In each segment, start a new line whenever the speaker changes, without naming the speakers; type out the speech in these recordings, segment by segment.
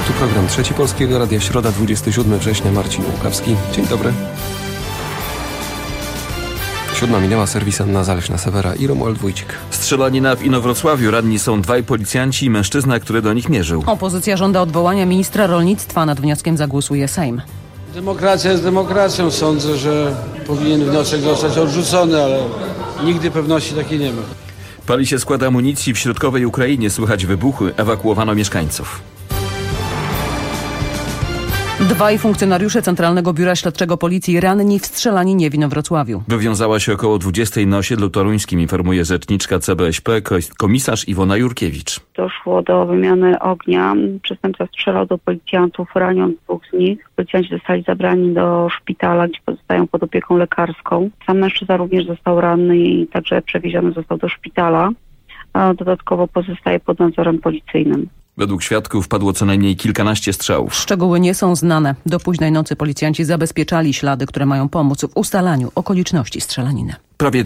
Tu program Trzeci Polskiego Radia, środa 27 września, Marcin Łukawski. Dzień dobry. 7 minęła, serwis Anna Zaleśna-Sewera i Romuald Wójcik.
Strzelanina w Inowrocławiu. Ranni są 2 policjanci i mężczyzna, który do nich mierzył.
Opozycja żąda odwołania ministra rolnictwa. Nad wnioskiem zagłosuje Sejm.
Demokracja jest demokracją. Sądzę, że powinien wniosek zostać odrzucony, ale nigdy pewności takiej nie ma.
Pali się skład amunicji w środkowej Ukrainie. Słychać wybuchy. Ewakuowano mieszkańców.
2 funkcjonariusze Centralnego Biura Śledczego Policji ranni w strzelaninie w Inowrocławiu.
Wywiązała się około 20 na osiedlu toruńskim, informuje rzeczniczka CBŚP, komisarz Iwona Jurkiewicz.
Doszło do wymiany ognia. Przestępca strzelał do policjantów, raniąc 2 z nich. Policjanci zostali zabrani do szpitala, gdzie pozostają pod opieką lekarską. Sam mężczyzna również został ranny i także przewieziony został do szpitala. A dodatkowo pozostaje pod nadzorem policyjnym.
Według świadków padło co najmniej kilkanaście strzałów.
Szczegóły nie są znane. Do późnej nocy policjanci zabezpieczali ślady, które mają pomóc w ustalaniu okoliczności strzelaniny.
Prawie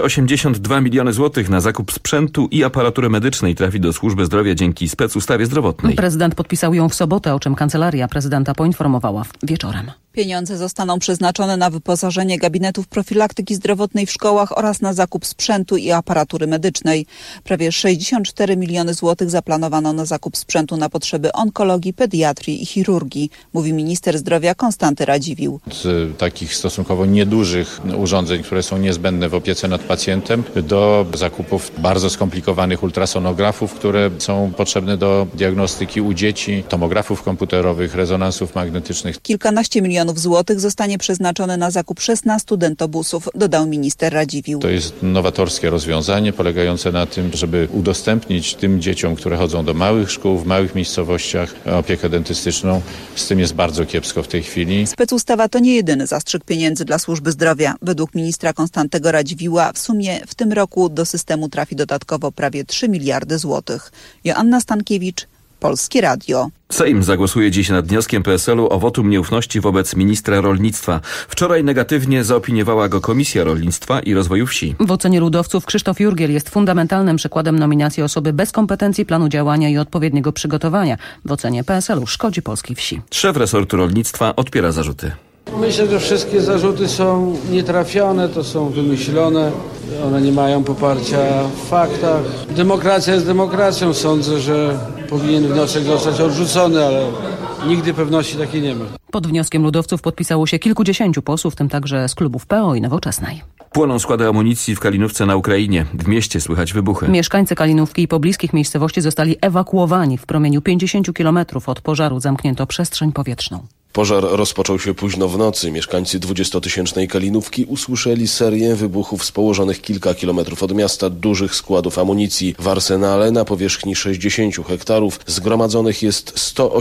282 miliony złotych na zakup sprzętu i aparatury medycznej trafi do służby zdrowia dzięki specustawie zdrowotnej.
Prezydent podpisał ją w sobotę, o czym kancelaria prezydenta poinformowała wieczorem.
Pieniądze zostaną przeznaczone na wyposażenie gabinetów profilaktyki zdrowotnej w szkołach oraz na zakup sprzętu i aparatury medycznej. Prawie 64 miliony złotych zaplanowano na zakup sprzętu na potrzeby onkologii, pediatrii i chirurgii, mówi minister zdrowia Konstanty Radziwiłł.
Z takich stosunkowo niedużych urządzeń, które są niezbędne w opiece nad pacjentem, do zakupów bardzo skomplikowanych ultrasonografów, które są potrzebne do diagnostyki u dzieci, tomografów komputerowych, rezonansów magnetycznych.
Kilkanaście milionów złotych zostanie przeznaczone na zakup 16 dentobusów, dodał minister Radziwiłł.
To jest nowatorskie rozwiązanie polegające na tym, żeby udostępnić tym dzieciom, które chodzą do małych szkół, w małych miejscowościach, opiekę dentystyczną. Z tym jest bardzo kiepsko w tej chwili.
Specustawa to nie jedyny zastrzyk pieniędzy dla służby zdrowia. Według ministra Konstantego Radziwiłła w sumie w tym roku do systemu trafi dodatkowo prawie 3 miliardy złotych. Joanna Stankiewicz, Polskie Radio.
Sejm zagłosuje dziś nad wnioskiem PSL-u o wotum nieufności wobec ministra rolnictwa. Wczoraj negatywnie zaopiniowała go Komisja Rolnictwa i Rozwoju Wsi.
W ocenie ludowców Krzysztof Jurgiel jest fundamentalnym przykładem nominacji osoby bez kompetencji, planu działania i odpowiedniego przygotowania. W ocenie PSL-u szkodzi polskiej wsi.
Szef resortu rolnictwa odpiera zarzuty.
Myślę, że wszystkie zarzuty są nietrafione, to są wymyślone, one nie mają poparcia w faktach. Demokracja jest demokracją, sądzę, że powinien wniosek zostać odrzucony, ale nigdy pewności takiej nie ma.
Pod wnioskiem ludowców podpisało się kilkudziesięciu posłów, w tym także z klubów PO i Nowoczesnej.
Płoną składy amunicji w Kalinówce na Ukrainie. W mieście słychać wybuchy.
Mieszkańcy Kalinówki i pobliskich miejscowości zostali ewakuowani. W promieniu 50 kilometrów od pożaru zamknięto przestrzeń powietrzną.
Pożar rozpoczął się późno w nocy. Mieszkańcy 20-tysięcznej Kalinówki usłyszeli serię wybuchów z położonych kilka kilometrów od miasta dużych składów amunicji. W arsenale na powierzchni 60 hektarów zgromadzonych jest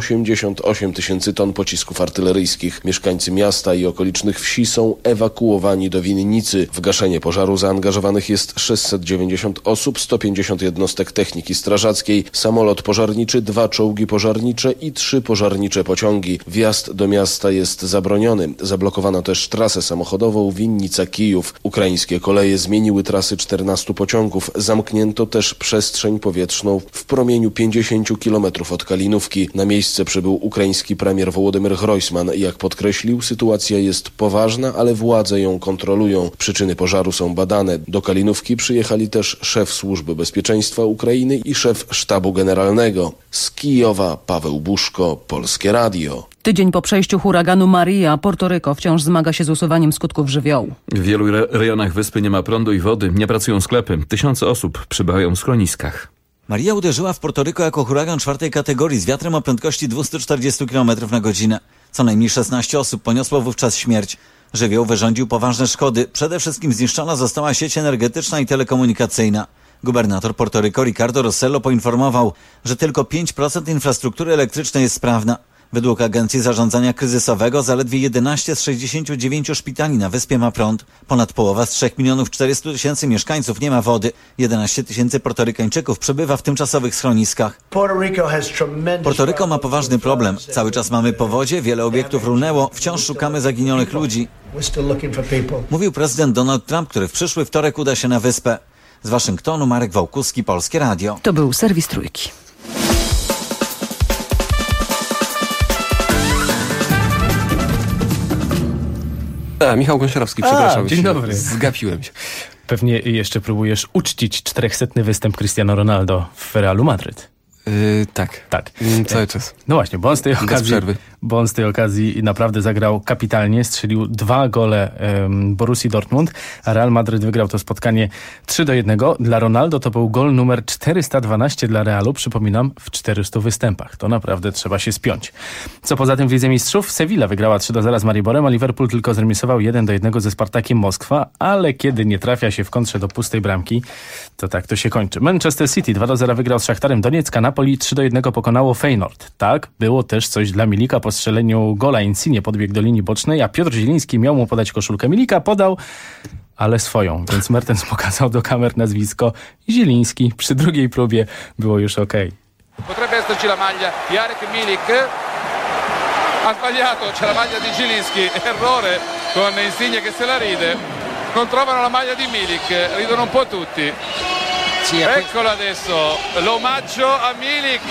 188 tysięcy ton pocisków artyleryjskich. Mieszkańcy miasta i okolicznych wsi są ewakuowani do Winnicy. W gaszenie pożaru zaangażowanych jest 690 osób, 150 jednostek techniki strażackiej, samolot pożarniczy, 2 czołgi pożarnicze i 3 pożarnicze pociągi. Wjazd do miasta jest zabroniony. Zablokowano też trasę samochodową Winnica-Kijów. Ukraińskie koleje zmieniły trasy 14 pociągów. Zamknięto też przestrzeń powietrzną w promieniu 50 km od Kalinówki. Na miejsce przybył ukraiński premier Wołodymyr Grojsman. Jak podkreślił, sytuacja jest poważna, ale władze ją kontrolują. Przyczyny pożaru są badane. Do Kalinówki przyjechali też szef Służby Bezpieczeństwa Ukrainy i szef Sztabu Generalnego. Z Kijowa Paweł Buszko, Polskie Radio.
Tydzień po przejściu huraganu Maria, Portoryko wciąż zmaga się z usuwaniem skutków żywiołu.
W wielu rejonach wyspy nie ma prądu i wody, nie pracują sklepy. Tysiące osób przebywają w schroniskach.
Maria uderzyła w Portoryko jako huragan 4. kategorii z wiatrem o prędkości 240 km na godzinę. Co najmniej 16 osób poniosło wówczas śmierć. Żywioł wyrządził poważne szkody. Przede wszystkim zniszczona została sieć energetyczna i telekomunikacyjna. Gubernator Portoryko Ricardo Rossello poinformował, że tylko 5% infrastruktury elektrycznej jest sprawna. Według Agencji Zarządzania Kryzysowego zaledwie 11 z 69 szpitali na wyspie ma prąd. Ponad połowa z 3 400 000 mieszkańców nie ma wody. 11 000 portorykańczyków przebywa w tymczasowych schroniskach. Portoryko ma poważny problem. Cały czas mamy powodzie, wiele obiektów runęło, wciąż szukamy zaginionych ludzi. Mówił prezydent Donald Trump, który w przyszły wtorek uda się na wyspę. Z Waszyngtonu Marek Wałkuski, Polskie Radio.
To był serwis Trójki.
Michał Gąsiorowski, przepraszam.
Dzień dobry.
Zgapiłem się.
Pewnie jeszcze próbujesz uczcić 400. występ Cristiano Ronaldo w Realu Madryt.
Tak. Cały czas.
No właśnie, bo on z tej okazji naprawdę zagrał kapitalnie, strzelił 2 gole Borussii Dortmund, a Real Madryt wygrał to spotkanie 3-1. Dla Ronaldo to był gol numer 412 dla Realu, przypominam, w 400 występach. To naprawdę trzeba się spiąć. Co poza tym w Lidze Mistrzów? Sevilla wygrała 3-0 z Mariborem, a Liverpool tylko zremisował 1-1 ze Spartakiem Moskwa, ale kiedy nie trafia się w kontrze do pustej bramki, to tak to się kończy. Manchester City 2-0 wygrał z Szachtarem Doniec, a Napoli 3-1 pokonało Feyenoord. Tak, było też coś dla Milika. Po strzeleniu gola Insigne podbiegł do linii bocznej, a Piotr Zieliński miał mu podać koszulkę. Milika podał, ale swoją, więc Mertens pokazał do kamer nazwisko Zieliński. Przy drugiej próbie było już okej.
Potrebbe esserci la maglia di Jarek Milik. Ha sbagliato, c'è la maglia di Zieliński. Errore con Insigne che se la ride. Non trovano la maglia di Milik, ridono un po' tutti. Eccolo adesso, l'omaggio a Milik.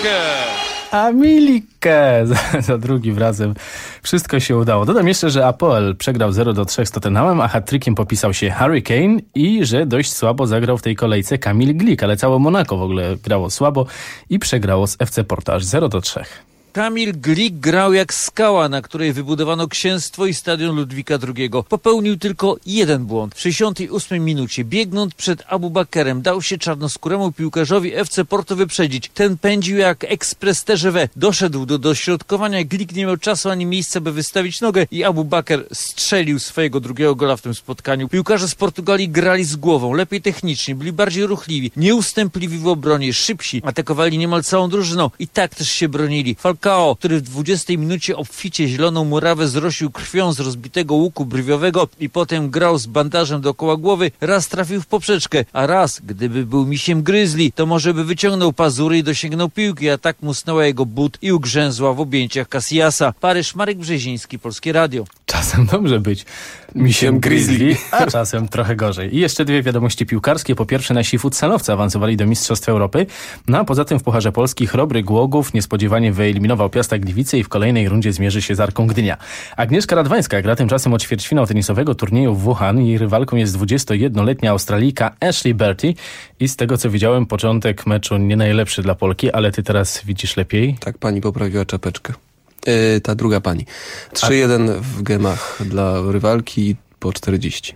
A Milikę za drugim razem wszystko się udało. Dodam jeszcze, że Apoel przegrał 0-3 z Tottenhamem, a hat-trickiem popisał się Harry Kane i że dość słabo zagrał w tej kolejce Kamil Glik, ale całe Monako w ogóle grało słabo i przegrało z FC Porto aż 0-3.
Kamil Glik grał jak skała, na której wybudowano księstwo i stadion Ludwika II. Popełnił tylko jeden błąd. W 68 minucie, biegnąc przed Abu Bakerem, dał się czarnoskóremu piłkarzowi FC Porto wyprzedzić. Ten pędził jak ekspres TGV. Doszedł do dośrodkowania, Glik nie miał czasu ani miejsca, by wystawić nogę i Abu Baker strzelił swojego drugiego gola w tym spotkaniu. Piłkarze z Portugalii grali z głową, lepiej technicznie, byli bardziej ruchliwi, nieustępliwi w obronie, szybsi, atakowali niemal całą drużyną i tak też się bronili. Falcao, który w 20 minucie obficie zieloną murawę zrosił krwią z rozbitego łuku brwiowego i potem grał z bandażem dookoła głowy, raz trafił w poprzeczkę, a raz, gdyby był misiem gryzli, to może by wyciągnął pazury i dosięgnął piłki, a tak musnęła jego but i ugrzęzła w objęciach Casillasa. Paryż, Marek Brzeziński, Polskie Radio.
Czasem dobrze być misiem grizzly, a czasem trochę gorzej. I jeszcze 2 wiadomości piłkarskie. Po pierwsze, nasi futsalowcy awansowali do Mistrzostw Europy, no a poza tym w Pucharze Polski Chrobry Głogów niespodziewanie wyeliminował Piasta Gliwice i w kolejnej rundzie zmierzy się z Arką Gdynia. Agnieszka Radwańska gra tymczasem o ćwierćfinał tenisowego turnieju w Wuhan. Jej rywalką jest 21-letnia Australijka Ashley Barty i z tego co widziałem, początek meczu nie najlepszy dla Polki, ale ty teraz widzisz lepiej?
Tak, pani poprawiła czapeczkę. Ta druga pani. 3-1 w gemach dla rywalki po 40.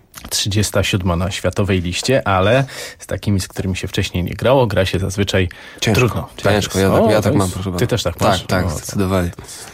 37 na światowej liście, ale z takimi, z którymi się wcześniej nie grało, gra się zazwyczaj trudno.
Ciężko, ja tak mam, proszę bardzo.
Ty też tak masz?
Tak, zdecydowanie.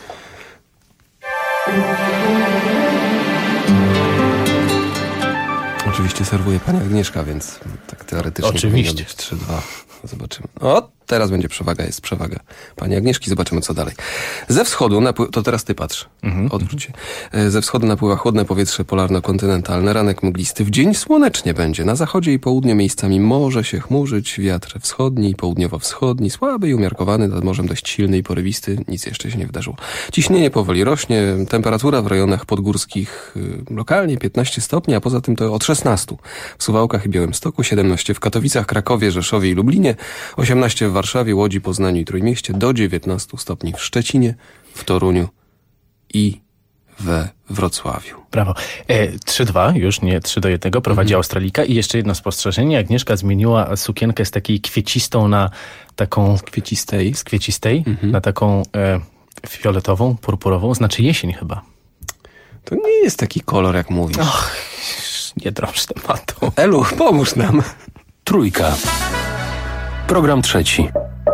Oczywiście serwuje pani Agnieszka, więc tak teoretycznie
oczywiście.
Powinno być 3-2. Zobaczymy. O, teraz będzie przewaga, jest przewaga pani Agnieszki. Zobaczymy, co dalej. Ze wschodu, to teraz ty patrz. Odwróć się. Ze wschodu napływa chłodne powietrze polarno-kontynentalne. Ranek mglisty. W dzień słonecznie będzie. Na zachodzie i południu miejscami może się chmurzyć. Wiatr wschodni i południowo-wschodni. Słaby i umiarkowany, nad morzem dość silny i porywsty. Nic jeszcze się nie wydarzyło. Ciśnienie powoli rośnie. Temperatura w rejonach podgórskich lokalnie 15 stopni, a poza tym to od 16 w Suwałkach i Białymstoku, 17 w Katowicach, Krakowie, Rzeszowie i Lublinie, 18 w Warszawie, Łodzi, Poznaniu i Trójmieście, do 19 stopni w Szczecinie, w Toruniu i we Wrocławiu.
Brawo. 3-2, już nie 3-1, prowadzi Australika. I jeszcze jedno spostrzeżenie. Agnieszka zmieniła sukienkę z takiej kwiecistą na taką... Z kwiecistej na taką fioletową, purpurową. Znaczy jesień chyba.
To nie jest taki kolor, jak mówisz.
Och, nie drąż tematu.
Elu, pomóż nam.
Trójka. Program trzeci.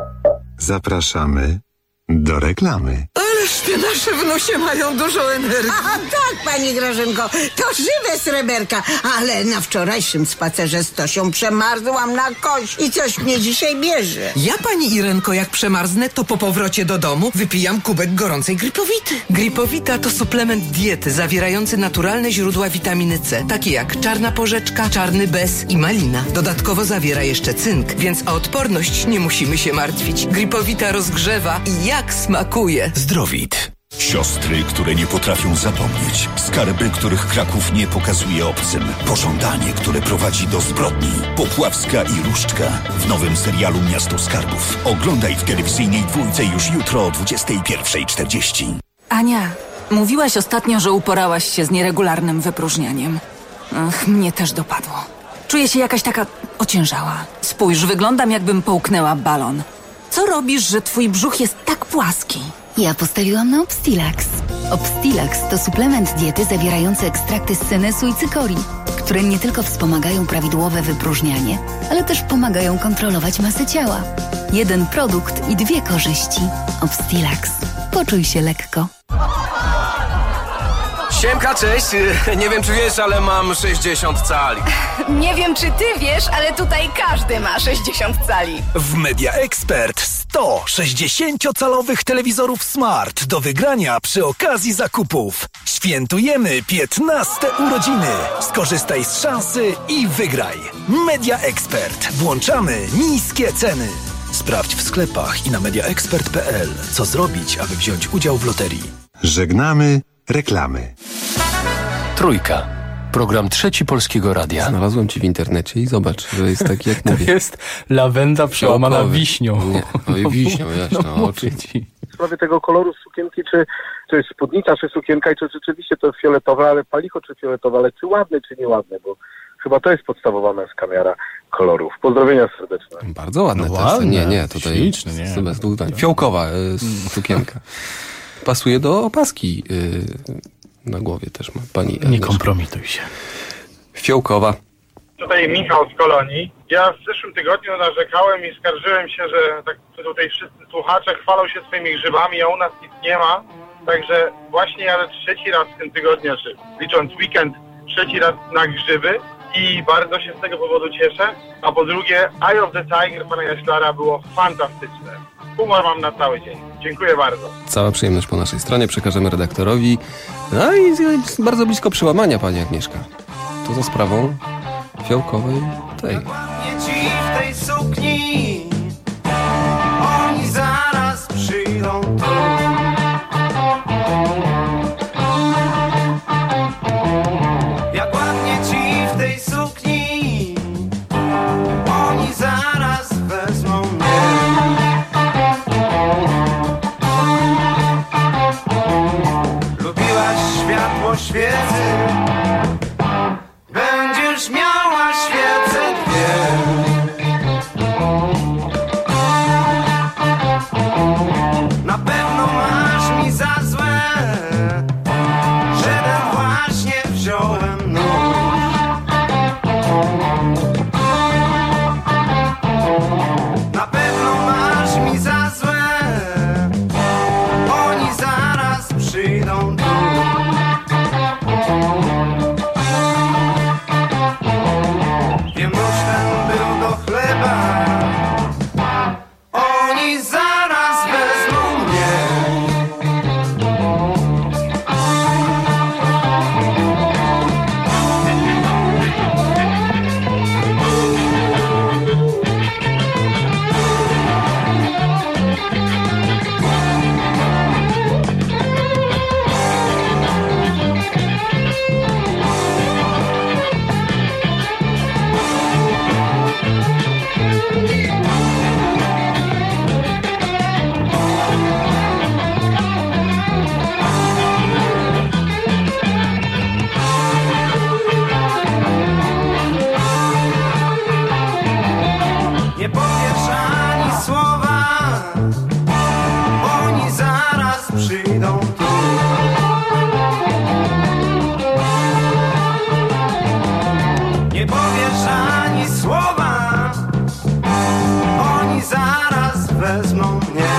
Zapraszamy do reklamy.
Ależ te nasze wnusie mają dużo energii.
A tak, pani Grażynko, to żywe sreberka. Ale na wczorajszym spacerze z Tosią przemarzłam na kość i coś mnie dzisiaj bierze.
Ja, pani Irenko, jak przemarznę, to po powrocie do domu wypijam kubek gorącej Gripowity. Gripowita to suplement diety zawierający naturalne źródła witaminy C, takie jak czarna porzeczka, czarny bez i malina. Dodatkowo zawiera jeszcze cynk, więc o odporność nie musimy się martwić. Gripowita rozgrzewa i jak smakuje.
Zdrowit. Siostry, które nie potrafią zapomnieć. Skarby, których Kraków nie pokazuje obcym. Pożądanie, które prowadzi do zbrodni. Popławska i Różdżka w nowym serialu Miasto Skarbów. Oglądaj w telewizyjnej Dwójce już jutro o 21:40.
Ania, Mówiłaś ostatnio, że uporałaś się z nieregularnym wypróżnianiem. Ach, mnie też dopadło. Czuję się jakaś taka ociężała. Spójrz, wyglądam jakbym połknęła balon. Co robisz, że twój brzuch jest tak płaski?
Ja postawiłam na Obstilax. Obstilax to suplement diety zawierający ekstrakty z senesu i cykorii, które nie tylko wspomagają prawidłowe wypróżnianie, ale też pomagają kontrolować masę ciała. Jeden produkt i 2 korzyści. Obstilax. Poczuj się lekko.
Siemka, cześć. Nie wiem, czy wiesz, ale mam 60 cali.
Nie wiem, czy ty wiesz, ale tutaj każdy ma 60 cali.
W Media Expert 100 60-calowych telewizorów Smart do wygrania przy okazji zakupów. Świętujemy 15 urodziny. Skorzystaj z szansy i wygraj. Media Expert. Włączamy niskie ceny. Sprawdź w sklepach i na mediaexpert.pl, co zrobić, aby wziąć udział w loterii.
Żegnamy reklamy.
Trójka. Program Trzeci Polskiego Radia.
Znalazłem ci w internecie i zobacz, że jest taki jak mówię.
To jest lawenda przełamana wiśnią.
Nie, no i wiśnią, jasno.
No,
w sprawie tego koloru sukienki, czy to jest spódnica, czy sukienka i czy rzeczywiście to jest fioletowe, ale palicho czy fioletowe, ale czy ładne, czy nieładne, bo chyba to jest podstawowa męska miara kolorów. Pozdrowienia serdeczne.
Bardzo ładne też.
Ładne,
Nie, tutaj
śliczne, nie.
Fiołkowa sukienka. Pasuje do opaski na głowie też ma pani Agnieszka.
Nie kompromituj się.
Fiołkowa.
Tutaj Michał z Kolonii. Ja w zeszłym tygodniu narzekałem i skarżyłem się, że tak tutaj wszyscy słuchacze chwalą się swoimi grzybami, a u nas nic nie ma. Także właśnie jadę 3. raz w tym tygodniu, czy licząc weekend, 3. raz na grzyby i bardzo się z tego powodu cieszę. A po drugie, Eye of the Tiger pana Jaślara było fantastyczne. Humor mam na cały dzień. Dziękuję bardzo.
Cała przyjemność po naszej stronie, przekażemy redaktorowi. No i jest bardzo blisko przełamania, pani Agnieszka. To za sprawą fiołkowej tej.
Nie ci w tej sukni, oni zaraz przyjdą tu. Jak ładnie ci w tej sukni, oni zaraz wezmą mnie. Lubiłaś światło świecy, będziesz miała świece 2. Na pewno masz mi za złe, że ten właśnie wziąłem nóż. Na pewno masz mi za złe, oni zaraz przyjdą tu. Wiem, nóż ten był do chleba, oni zaraz wezmą mnie. Nie powiesz ani słowa, oni zaraz przyjdą tu. Nie powiesz ani słowa, oni zaraz wezmą mnie.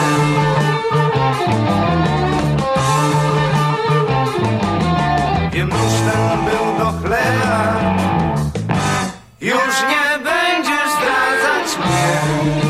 Wiem, nóż ten był do chleba, już nie będziesz zdradzać mnie.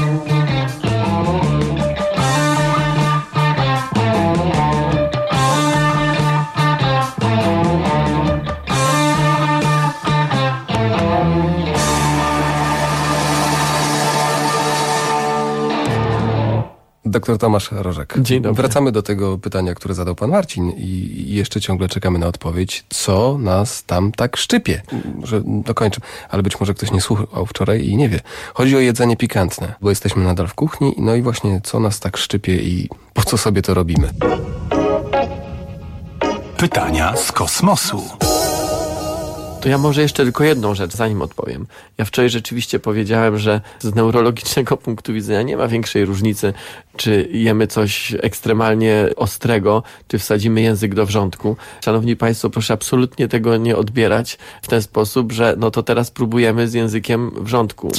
Doktor Tomasz Rożek.
Dzień dobry.
Wracamy do tego pytania, które zadał pan Marcin i jeszcze ciągle czekamy na odpowiedź, co nas tam tak szczypie. Że dokończę, ale być może ktoś nie słuchał wczoraj i nie wie. Chodzi o jedzenie pikantne, bo jesteśmy nadal w kuchni, no i właśnie co nas tak szczypie i po co sobie to robimy.
Pytania z kosmosu.
To ja może jeszcze tylko jedną rzecz, zanim odpowiem. Ja wczoraj rzeczywiście powiedziałem, że z neurologicznego punktu widzenia nie ma większej różnicy, czy jemy coś ekstremalnie ostrego, czy wsadzimy język do wrzątku. Szanowni Państwo, proszę absolutnie tego nie odbierać w ten sposób, że no to teraz próbujemy z językiem wrzątku.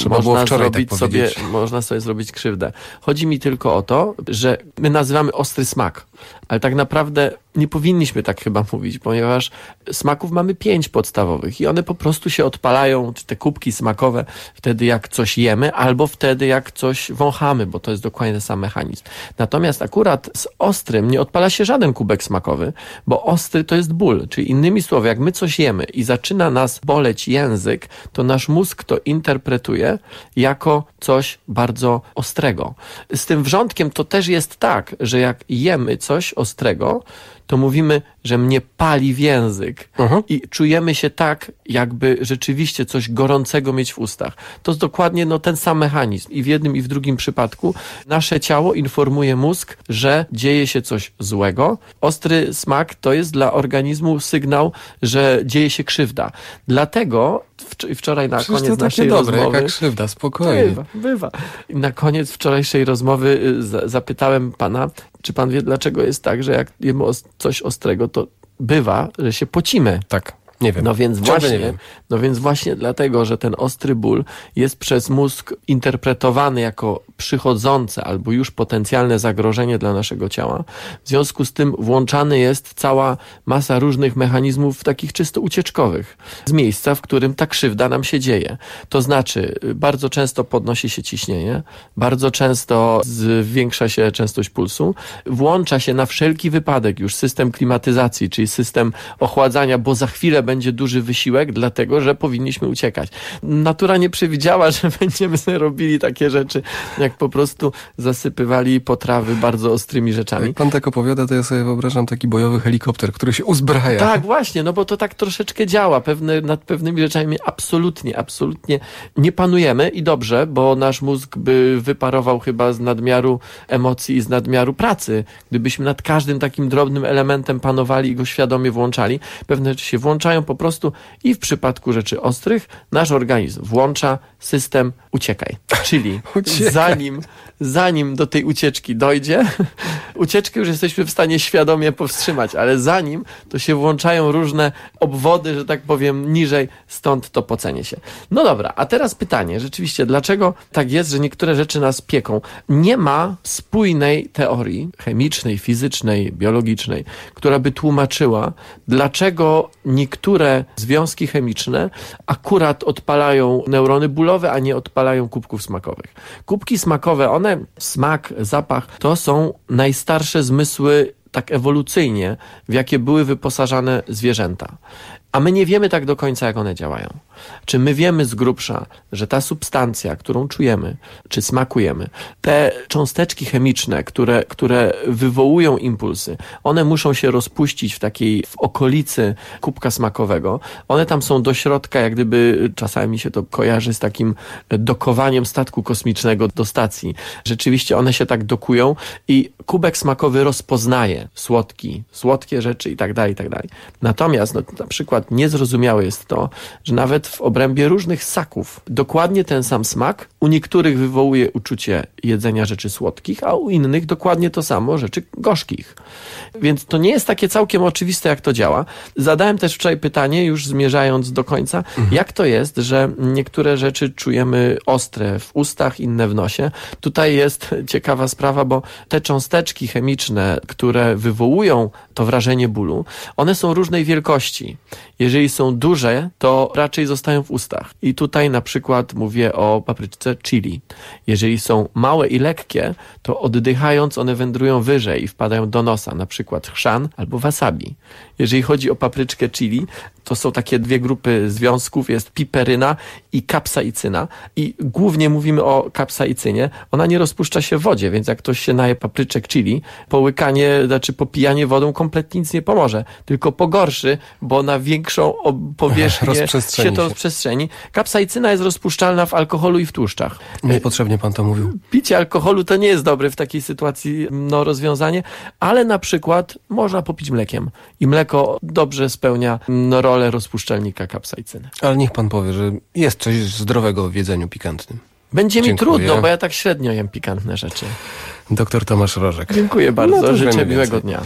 Można sobie zrobić krzywdę. Chodzi mi tylko o to, że my nazywamy ostry smak, ale tak naprawdę nie powinniśmy tak chyba mówić, ponieważ smaków mamy 5 podstawowych i one po prostu się odpalają, czy te kubki smakowe, wtedy jak coś jemy, albo wtedy jak coś wąchamy, bo to jest dokładnie ten sam mechanizm. Natomiast akurat z ostrym nie odpala się żaden kubek smakowy, bo ostry to jest ból, czyli innymi słowy, jak my coś jemy i zaczyna nas boleć język, to nasz mózg to interpretuje jako coś bardzo ostrego. Z tym wrzątkiem to też jest tak, że jak jemy coś ostrego, to mówimy, że mnie pali w język i czujemy się tak, jakby rzeczywiście coś gorącego mieć w ustach. To jest dokładnie ten sam mechanizm. I w jednym, i w drugim przypadku nasze ciało informuje mózg, że dzieje się coś złego. Ostry smak to jest dla organizmu sygnał, że dzieje się krzywda. Dlatego wczoraj na koniec naszej rozmowy...
Jaka krzywda, spokojnie.
Bywa. I na koniec wczorajszej rozmowy zapytałem pana, czy pan wie, dlaczego jest tak, że jak jemy coś ostrego, to bywa, że się pocimy.
Tak. Nie wiem.
No więc właśnie dlatego, że ten ostry ból jest przez mózg interpretowany jako przychodzące albo już potencjalne zagrożenie dla naszego ciała. W związku z tym włączany jest cała masa różnych mechanizmów takich czysto ucieczkowych z miejsca, w którym ta krzywda nam się dzieje. To znaczy bardzo często podnosi się ciśnienie, bardzo często zwiększa się częstość pulsu, włącza się na wszelki wypadek już system klimatyzacji, czyli system ochładzania, bo za chwilę będzie duży wysiłek, dlatego, że powinniśmy uciekać. Natura nie przewidziała, że będziemy sobie robili takie rzeczy, jak po prostu zasypywali potrawy bardzo ostrymi rzeczami.
Jak pan tak opowiada, to ja sobie wyobrażam taki bojowy helikopter, który się uzbraja.
Tak, właśnie, bo to tak troszeczkę działa. Nad pewnymi rzeczami absolutnie nie panujemy i dobrze, bo nasz mózg by wyparował chyba z nadmiaru emocji i z nadmiaru pracy. Gdybyśmy nad każdym takim drobnym elementem panowali i go świadomie włączali, pewne rzeczy się włączają po prostu i w przypadku rzeczy ostrych nasz organizm włącza system uciekaj. Czyli zanim do tej ucieczki dojdzie, ucieczkę już jesteśmy w stanie świadomie powstrzymać, ale zanim to się włączają różne obwody, że tak powiem, niżej, stąd to pocenie się. No dobra, a teraz pytanie, rzeczywiście, dlaczego tak jest, że niektóre rzeczy nas pieką? Nie ma spójnej teorii chemicznej, fizycznej, biologicznej, która by tłumaczyła, dlaczego niektóre związki chemiczne akurat odpalają neurony bólowe, a nie odpalają kubków smakowych. Kubki smakowe, smak, zapach, to są najstarsze zmysły tak ewolucyjnie, w jakie były wyposażane zwierzęta. A my nie wiemy tak do końca, jak one działają. Czy my wiemy z grubsza, że ta substancja, którą czujemy, czy smakujemy, te cząsteczki chemiczne, które wywołują impulsy, one muszą się rozpuścić w okolicy kubka smakowego. One tam są do środka, jak gdyby czasami się to kojarzy z takim dokowaniem statku kosmicznego do stacji. Rzeczywiście one się tak dokują i kubek smakowy rozpoznaje słodkie rzeczy i tak dalej, i tak dalej. Natomiast na przykład niezrozumiałe jest to, że nawet w obrębie różnych ssaków dokładnie ten sam smak u niektórych wywołuje uczucie jedzenia rzeczy słodkich, a u innych dokładnie to samo rzeczy gorzkich. Więc to nie jest takie całkiem oczywiste, jak to działa. Zadałem też wczoraj pytanie, już zmierzając do końca, jak to jest, że niektóre rzeczy czujemy ostre w ustach, inne w nosie. Tutaj jest ciekawa sprawa, bo te cząsteczki chemiczne, które wywołują to wrażenie bólu, one są różnej wielkości. Jeżeli są duże, to raczej zostają w ustach. I tutaj na przykład mówię o papryczce chili. Jeżeli są małe i lekkie, to oddychając one wędrują wyżej i wpadają do nosa, na przykład chrzan albo wasabi. Jeżeli chodzi o papryczkę chili, to są takie dwie grupy związków, jest piperyna i kapsaicyna. I głównie mówimy o kapsaicynie. Ona nie rozpuszcza się w wodzie, więc jak ktoś się naje papryczek chili, popijanie wodą kompletnie nic nie pomoże, tylko pogorszy, bo na większą większą powierzchnię się to rozprzestrzeni. Kapsaicyna jest rozpuszczalna w alkoholu i w tłuszczach.
Niepotrzebnie pan to mówił.
Picie alkoholu to nie jest dobre w takiej sytuacji rozwiązanie, ale na przykład można popić mlekiem i mleko dobrze spełnia rolę rozpuszczalnika kapsaicyny.
Ale niech pan powie, że jest coś zdrowego w jedzeniu pikantnym.
Będzie mi trudno, bo ja tak średnio jem pikantne rzeczy.
Dr Tomasz Rożek.
Dziękuję bardzo, życzę miłego dnia.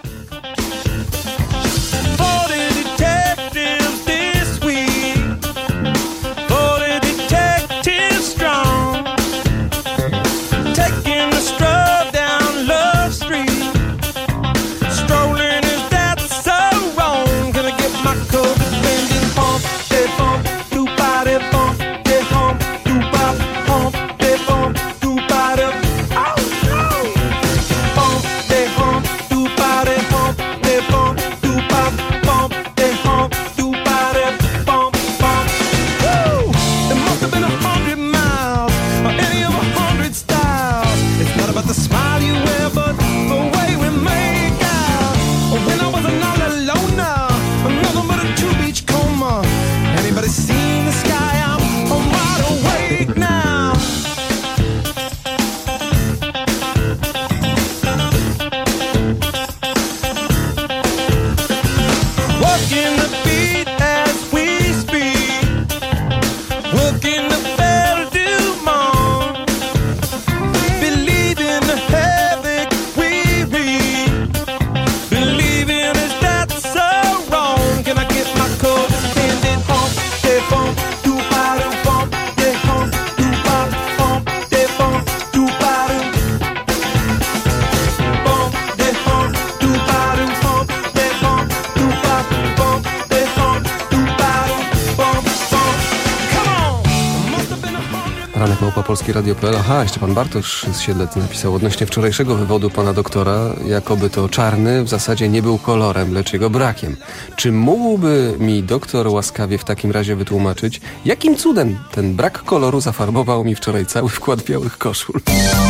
Polskieradio.pl. Aha, jeszcze pan Bartosz z Siedlec napisał odnośnie wczorajszego wywodu pana doktora, jakoby to czarny w zasadzie nie był kolorem, lecz jego brakiem. Czy mógłby mi doktor łaskawie w takim razie wytłumaczyć, jakim cudem ten brak koloru zafarbował mi wczoraj cały wkład białych koszul?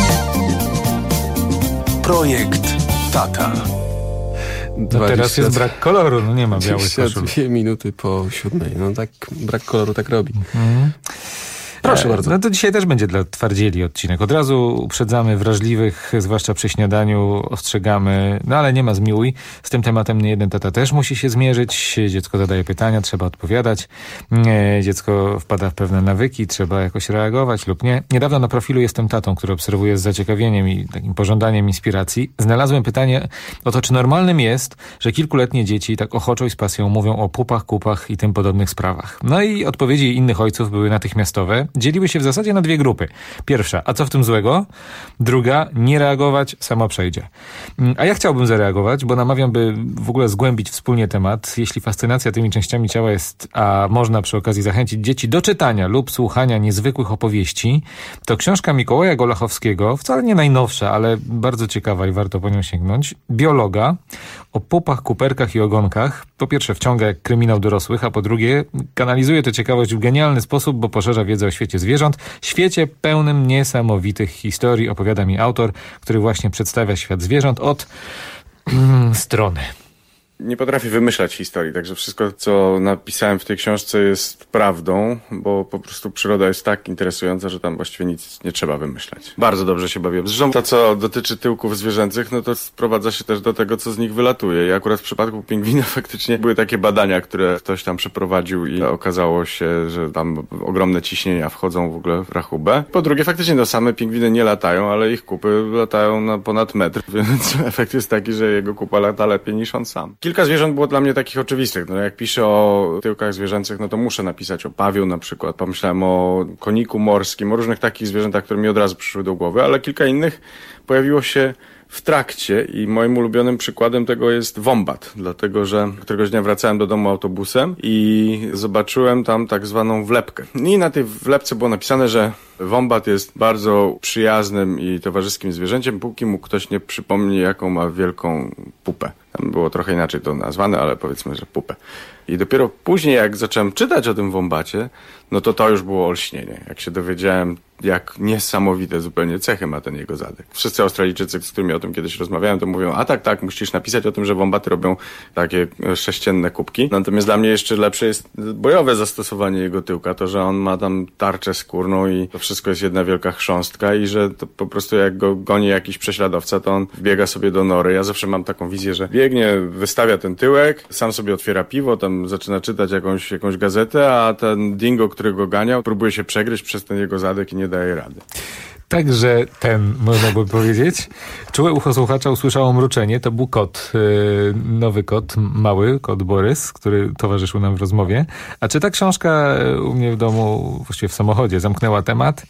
Projekt Tata.
No teraz jest brak koloru, no nie ma białych koszul.
2 minuty po 7. No tak, brak koloru tak robi. Proszę bardzo.
No to dzisiaj też będzie dla twardzieli odcinek. Od razu uprzedzamy wrażliwych, zwłaszcza przy śniadaniu, ostrzegamy, no ale nie ma zmiłuj. Z tym tematem niejeden tata też musi się zmierzyć. Dziecko zadaje pytania, trzeba odpowiadać. Dziecko wpada w pewne nawyki, trzeba jakoś reagować lub nie. Niedawno na profilu Jestem Tatą, który obserwuję z zaciekawieniem i takim pożądaniem inspiracji, znalazłem pytanie o to, czy normalnym jest, że kilkuletnie dzieci tak ochoczo i z pasją mówią o pupach, kupach i tym podobnych sprawach. No i odpowiedzi innych ojców były natychmiastowe. Dzieliły się w zasadzie na 2 grupy. Pierwsza, a co w tym złego? Druga, nie reagować, sama przejdzie. A ja chciałbym zareagować, bo namawiam, by w ogóle zgłębić wspólnie temat. Jeśli fascynacja tymi częściami ciała jest, a można przy okazji zachęcić dzieci do czytania lub słuchania niezwykłych opowieści, to książka Mikołaja Golachowskiego, wcale nie najnowsza, ale bardzo ciekawa i warto po nią sięgnąć, biologa, o pupach, kuperkach i ogonkach. Po pierwsze wciąga jak kryminał dorosłych, a po drugie kanalizuje tę ciekawość w genialny sposób, bo poszerza wiedzę o świecie zwierząt. Świecie pełnym niesamowitych historii, opowiada mi autor, który właśnie przedstawia świat zwierząt od strony.
Nie potrafię wymyślać historii, także wszystko, co napisałem w tej książce jest prawdą, bo po prostu przyroda jest tak interesująca, że tam właściwie nic nie trzeba wymyślać. Bardzo dobrze się bawiłem. Zresztą to, co dotyczy tyłków zwierzęcych, no to sprowadza się też do tego, co z nich wylatuje. I akurat w przypadku pingwina faktycznie były takie badania, które ktoś tam przeprowadził i okazało się, że tam ogromne ciśnienia wchodzą w ogóle w rachubę. Po drugie, faktycznie no same pingwiny nie latają, ale ich kupy latają na ponad metr, więc efekt jest taki, że jego kupa lata lepiej niż on sam. Kilka zwierząt było dla mnie takich oczywistych. No jak piszę o tyłkach zwierzęcych, no to muszę napisać o pawiu na przykład. Pomyślałem o koniku morskim, o różnych takich zwierzętach, które mi od razu przyszły do głowy, ale kilka innych pojawiło się w trakcie i moim ulubionym przykładem tego jest wombat, dlatego że któregoś dnia wracałem do domu autobusem i zobaczyłem tam tak zwaną wlepkę. I na tej wlepce było napisane, że wombat jest bardzo przyjaznym i towarzyskim zwierzęciem, póki mu ktoś nie przypomni, jaką ma wielką pupę. Tam było trochę inaczej to nazwane, ale powiedzmy, że pupę. I dopiero później, jak zacząłem czytać o tym wombacie, no to już było olśnienie. Jak się dowiedziałem, jak niesamowite zupełnie cechy ma ten jego zadek. Wszyscy Australijczycy, z którymi o tym kiedyś rozmawiałem, to mówią, a tak, musisz napisać o tym, że wombaty robią takie sześcienne kubki. Natomiast dla mnie jeszcze lepsze jest bojowe zastosowanie jego tyłka, to, że on ma tam tarczę skórną i to wszystko jest jedna wielka chrząstka i że to po prostu jak go goni jakiś prześladowca, to on wbiega sobie do nory. Ja zawsze mam taką wizję, że biegnie, wystawia ten tyłek, sam sobie otwiera piwo, tam zaczyna czytać jakąś gazetę, a ten dingo, który go ganiał, próbuje się przegryźć przez ten jego zadek i nie daje rady.
Także można by powiedzieć, czułe ucho słuchacza usłyszało mruczenie. To był kot, nowy kot, mały kot Borys, który towarzyszył nam w rozmowie. A czy ta książka u mnie w domu, właściwie w samochodzie, zamknęła temat?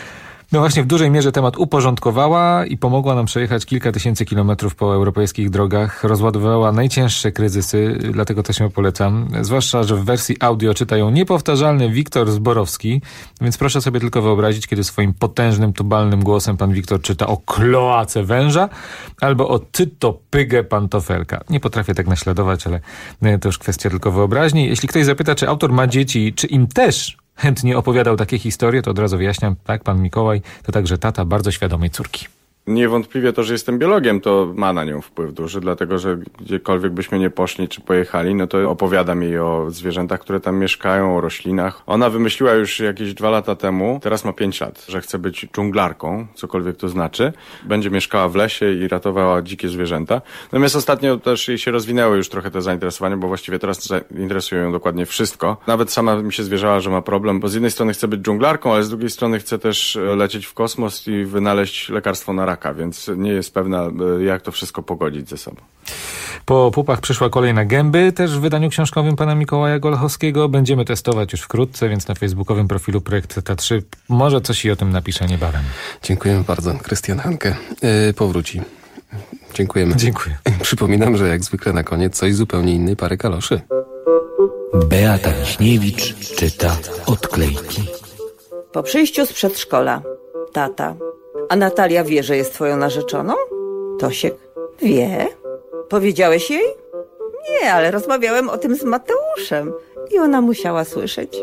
No właśnie, w dużej mierze temat uporządkowała i pomogła nam przejechać kilka tysięcy kilometrów po europejskich drogach. Rozładowała najcięższe kryzysy, dlatego też ją polecam. Zwłaszcza, że w wersji audio czyta ją niepowtarzalny Wiktor Zborowski, więc proszę sobie tylko wyobrazić, kiedy swoim potężnym, tubalnym głosem pan Wiktor czyta o kloace węża albo o cytopygę pantofelka. Nie potrafię tak naśladować, ale to już kwestia tylko wyobraźni. Jeśli ktoś zapyta, czy autor ma dzieci, czy im też chętnie opowiadał takie historie, to od razu wyjaśniam, tak, pan Mikołaj to także tata bardzo świadomej córki.
Niewątpliwie to, że jestem biologiem, to ma na nią wpływ duży, dlatego że gdziekolwiek byśmy nie poszli czy pojechali, no to opowiadam jej o zwierzętach, które tam mieszkają, o roślinach. Ona wymyśliła już jakieś 2 lata temu, teraz ma 5 lat, że chce być dżunglarką, cokolwiek to znaczy. Będzie mieszkała w lesie i ratowała dzikie zwierzęta. Natomiast ostatnio też jej się rozwinęły już trochę te zainteresowania, bo właściwie teraz interesuje ją dokładnie wszystko. Nawet sama mi się zwierzała, że ma problem, bo z jednej strony chce być dżunglarką, ale z drugiej strony chce też lecieć w kosmos i wynaleźć lekarstwo na raka, więc nie jest pewna, jak to wszystko pogodzić ze sobą.
Po pupach przyszła kolej na gęby, też w wydaniu książkowym pana Mikołaja Golchowskiego. Będziemy testować już wkrótce, więc na facebookowym profilu Projekt Tata 3 może coś i o tym napiszę niebawem.
Dziękujemy bardzo. Krystian Hanke powróci. Dziękujemy.
Dziękuję.
Przypominam, że jak zwykle na koniec coś zupełnie innej pary kaloszy.
Beata Wiśniewicz czyta odklejki.
Po przyjściu z przedszkola. Tata. A Natalia wie, że jest twoją narzeczoną? Tosiek. Wie? Powiedziałeś jej? Nie, ale rozmawiałem o tym z Mateuszem. I ona musiała słyszeć.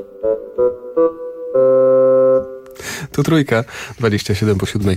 Tu Trójka, 6:27.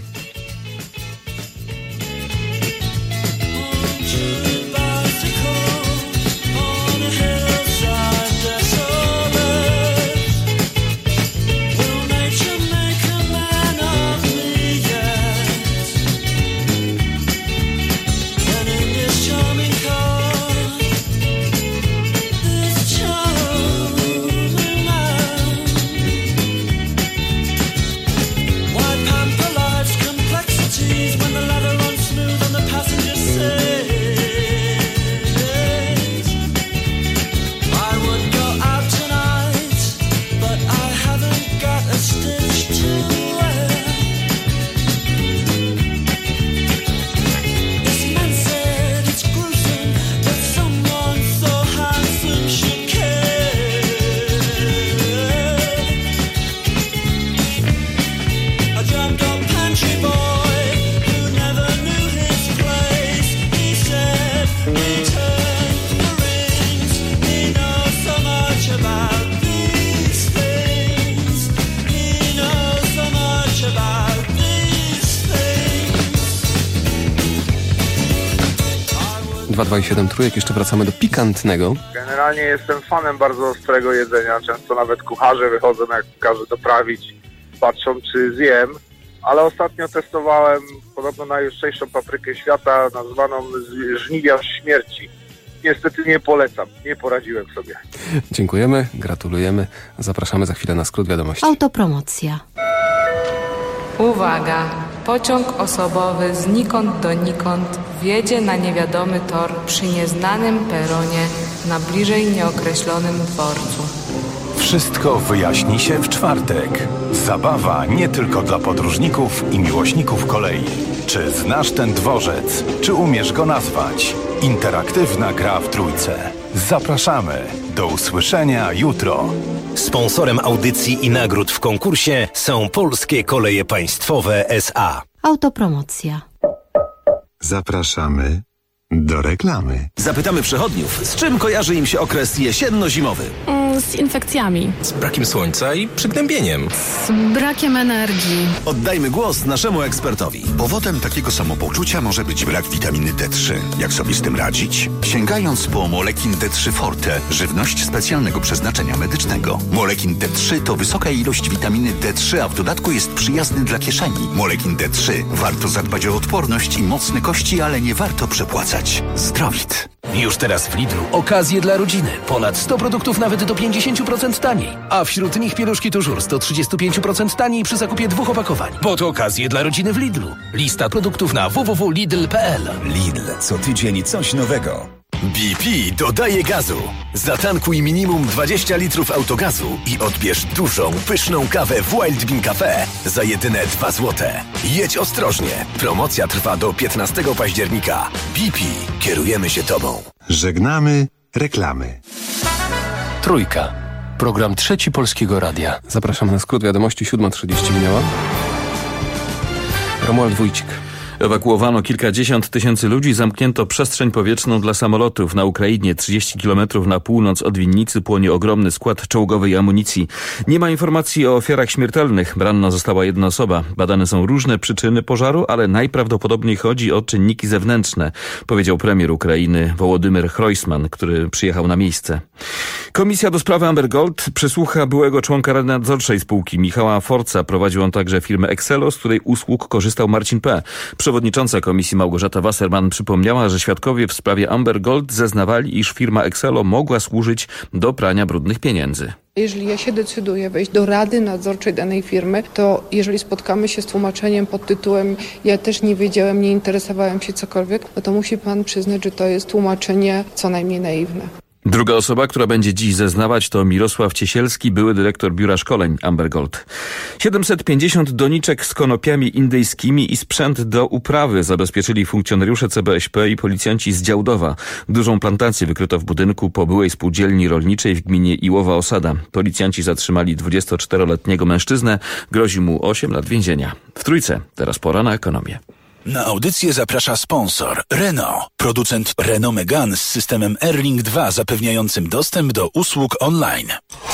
I 7 trójek, jeszcze wracamy do pikantnego.
Generalnie jestem fanem bardzo ostrego jedzenia, często nawet kucharze wychodzą, jak każę doprawić, patrzą czy zjem, ale ostatnio testowałem podobno najostrzejszą paprykę świata, nazwaną żniwiarz śmierci. Niestety nie polecam, nie poradziłem sobie.
Dziękujemy, gratulujemy, zapraszamy za chwilę na skrót wiadomości.
Autopromocja.
Uwaga! Pociąg osobowy znikąd donikąd wjedzie na niewiadomy tor przy nieznanym peronie na bliżej nieokreślonym dworcu.
Wszystko wyjaśni się w czwartek. Zabawa nie tylko dla podróżników i miłośników kolei. Czy znasz ten dworzec? Czy umiesz go nazwać? Interaktywna gra w trójce. Zapraszamy. Do usłyszenia jutro.
Sponsorem audycji i nagród w konkursie są Polskie Koleje Państwowe S.A.
Autopromocja.
Zapraszamy do reklamy.
Zapytamy przechodniów, z czym kojarzy im się okres jesienno-zimowy.
z infekcjami.
Z brakiem słońca i przygnębieniem.
Z brakiem energii.
Oddajmy głos naszemu ekspertowi.
Powodem takiego samopoczucia może być brak witaminy D3. Jak sobie z tym radzić? Sięgając po Molekin D3 Forte, żywność specjalnego przeznaczenia medycznego. Molekin D3 to wysoka ilość witaminy D3, a w dodatku jest przyjazny dla kieszeni. Molekin D3. Warto zadbać o odporność i mocne kości, ale nie warto przepłacać. Zdrowit.
Już teraz w Lidlu okazje dla rodziny. Ponad 100 produktów nawet do 50% taniej. A wśród nich pieluszki Tużur 135% taniej przy zakupie 2 opakowań. Bo to okazje dla rodziny w Lidlu. Lista produktów na www.lidl.pl.
Lidl. Co tydzień coś nowego.
BP dodaje gazu. Zatankuj minimum 20 litrów autogazu i odbierz dużą, pyszną kawę w Wild Bean Cafe za jedyne 2 złote. Jedź ostrożnie. Promocja trwa do 15 października. BP. Kierujemy się Tobą. Żegnamy reklamy.
Trójka. Program Trzeci Polskiego Radia.
Zapraszam na skrót wiadomości. 7:30 minęła. Romuald Wójcik.
Ewakuowano kilkadziesiąt tysięcy ludzi, zamknięto przestrzeń powietrzną dla samolotów. Na Ukrainie 30 km na północ od Winnicy płonie ogromny skład czołgowej amunicji. Nie ma informacji o ofiarach śmiertelnych. Ranna została 1 osoba. Badane są różne przyczyny pożaru, ale najprawdopodobniej chodzi o czynniki zewnętrzne, powiedział premier Ukrainy Wołodymyr Hrojsman, który przyjechał na miejsce. Komisja do sprawy Amber Gold przesłucha byłego członka Rady Nadzorczej spółki Michała Forca. Prowadził on także firmę Exelo, z której usług korzystał Marcin P. Przewodnicząca komisji Małgorzata Wasserman przypomniała, że świadkowie w sprawie Amber Gold zeznawali, iż firma Exelo mogła służyć do prania brudnych pieniędzy.
Jeżeli ja się decyduję wejść do rady nadzorczej danej firmy, to jeżeli spotkamy się z tłumaczeniem pod tytułem ja też nie wiedziałem, nie interesowałem się cokolwiek, no to musi pan przyznać, że to jest tłumaczenie co najmniej naiwne.
Druga osoba, która będzie dziś zeznawać, to Mirosław Ciesielski, były dyrektor biura szkoleń Amber Gold. 750 doniczek z konopiami indyjskimi i sprzęt do uprawy zabezpieczyli funkcjonariusze CBŚP i policjanci z Działdowa. Dużą plantację wykryto w budynku po byłej spółdzielni rolniczej w gminie Iłowa Osada. Policjanci zatrzymali 24-letniego mężczyznę, grozi mu 8 lat więzienia. W Trójce, teraz pora na ekonomię.
Na audycję zaprasza sponsor Renault, producent Renault Megane z systemem Airlink 2 zapewniającym dostęp do usług online.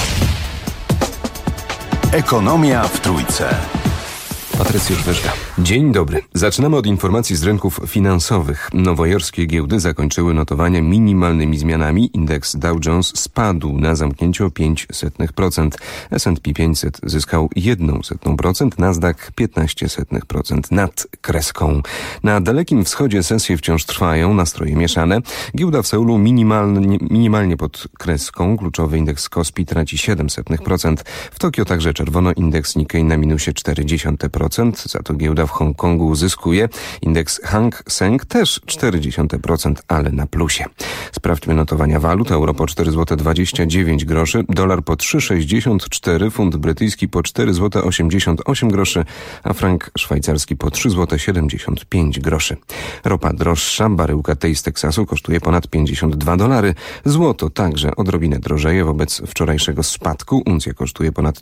Ekonomia w Trójce.
Patrycjusz Wyżga.
Dzień dobry. Zaczynamy od informacji z rynków finansowych. Nowojorskie giełdy zakończyły notowania minimalnymi zmianami. Indeks Dow Jones spadł na zamknięciu o 0,05%. S&P 500 zyskał 0,01%, Nasdaq 0,15% nad kreską. Na Dalekim Wschodzie sesje wciąż trwają, nastroje mieszane. Giełda w Seulu minimalnie pod kreską. Kluczowy indeks Kospi traci 0,07%. W Tokio także czerwono, indeks Nikkei na minusie 0,4%. Za to giełda w Hongkongu zyskuje. Indeks Hang Seng też 0,4%, ale na plusie. Sprawdźmy notowania walut. Euro po 4,29 zł, dolar po 3,64, funt brytyjski po 4,88 zł, a frank szwajcarski po 3,75 zł. Ropa droższa, baryłka tej z Teksasu kosztuje ponad $52. Złoto także odrobinę drożeje wobec wczorajszego spadku. Uncja kosztuje ponad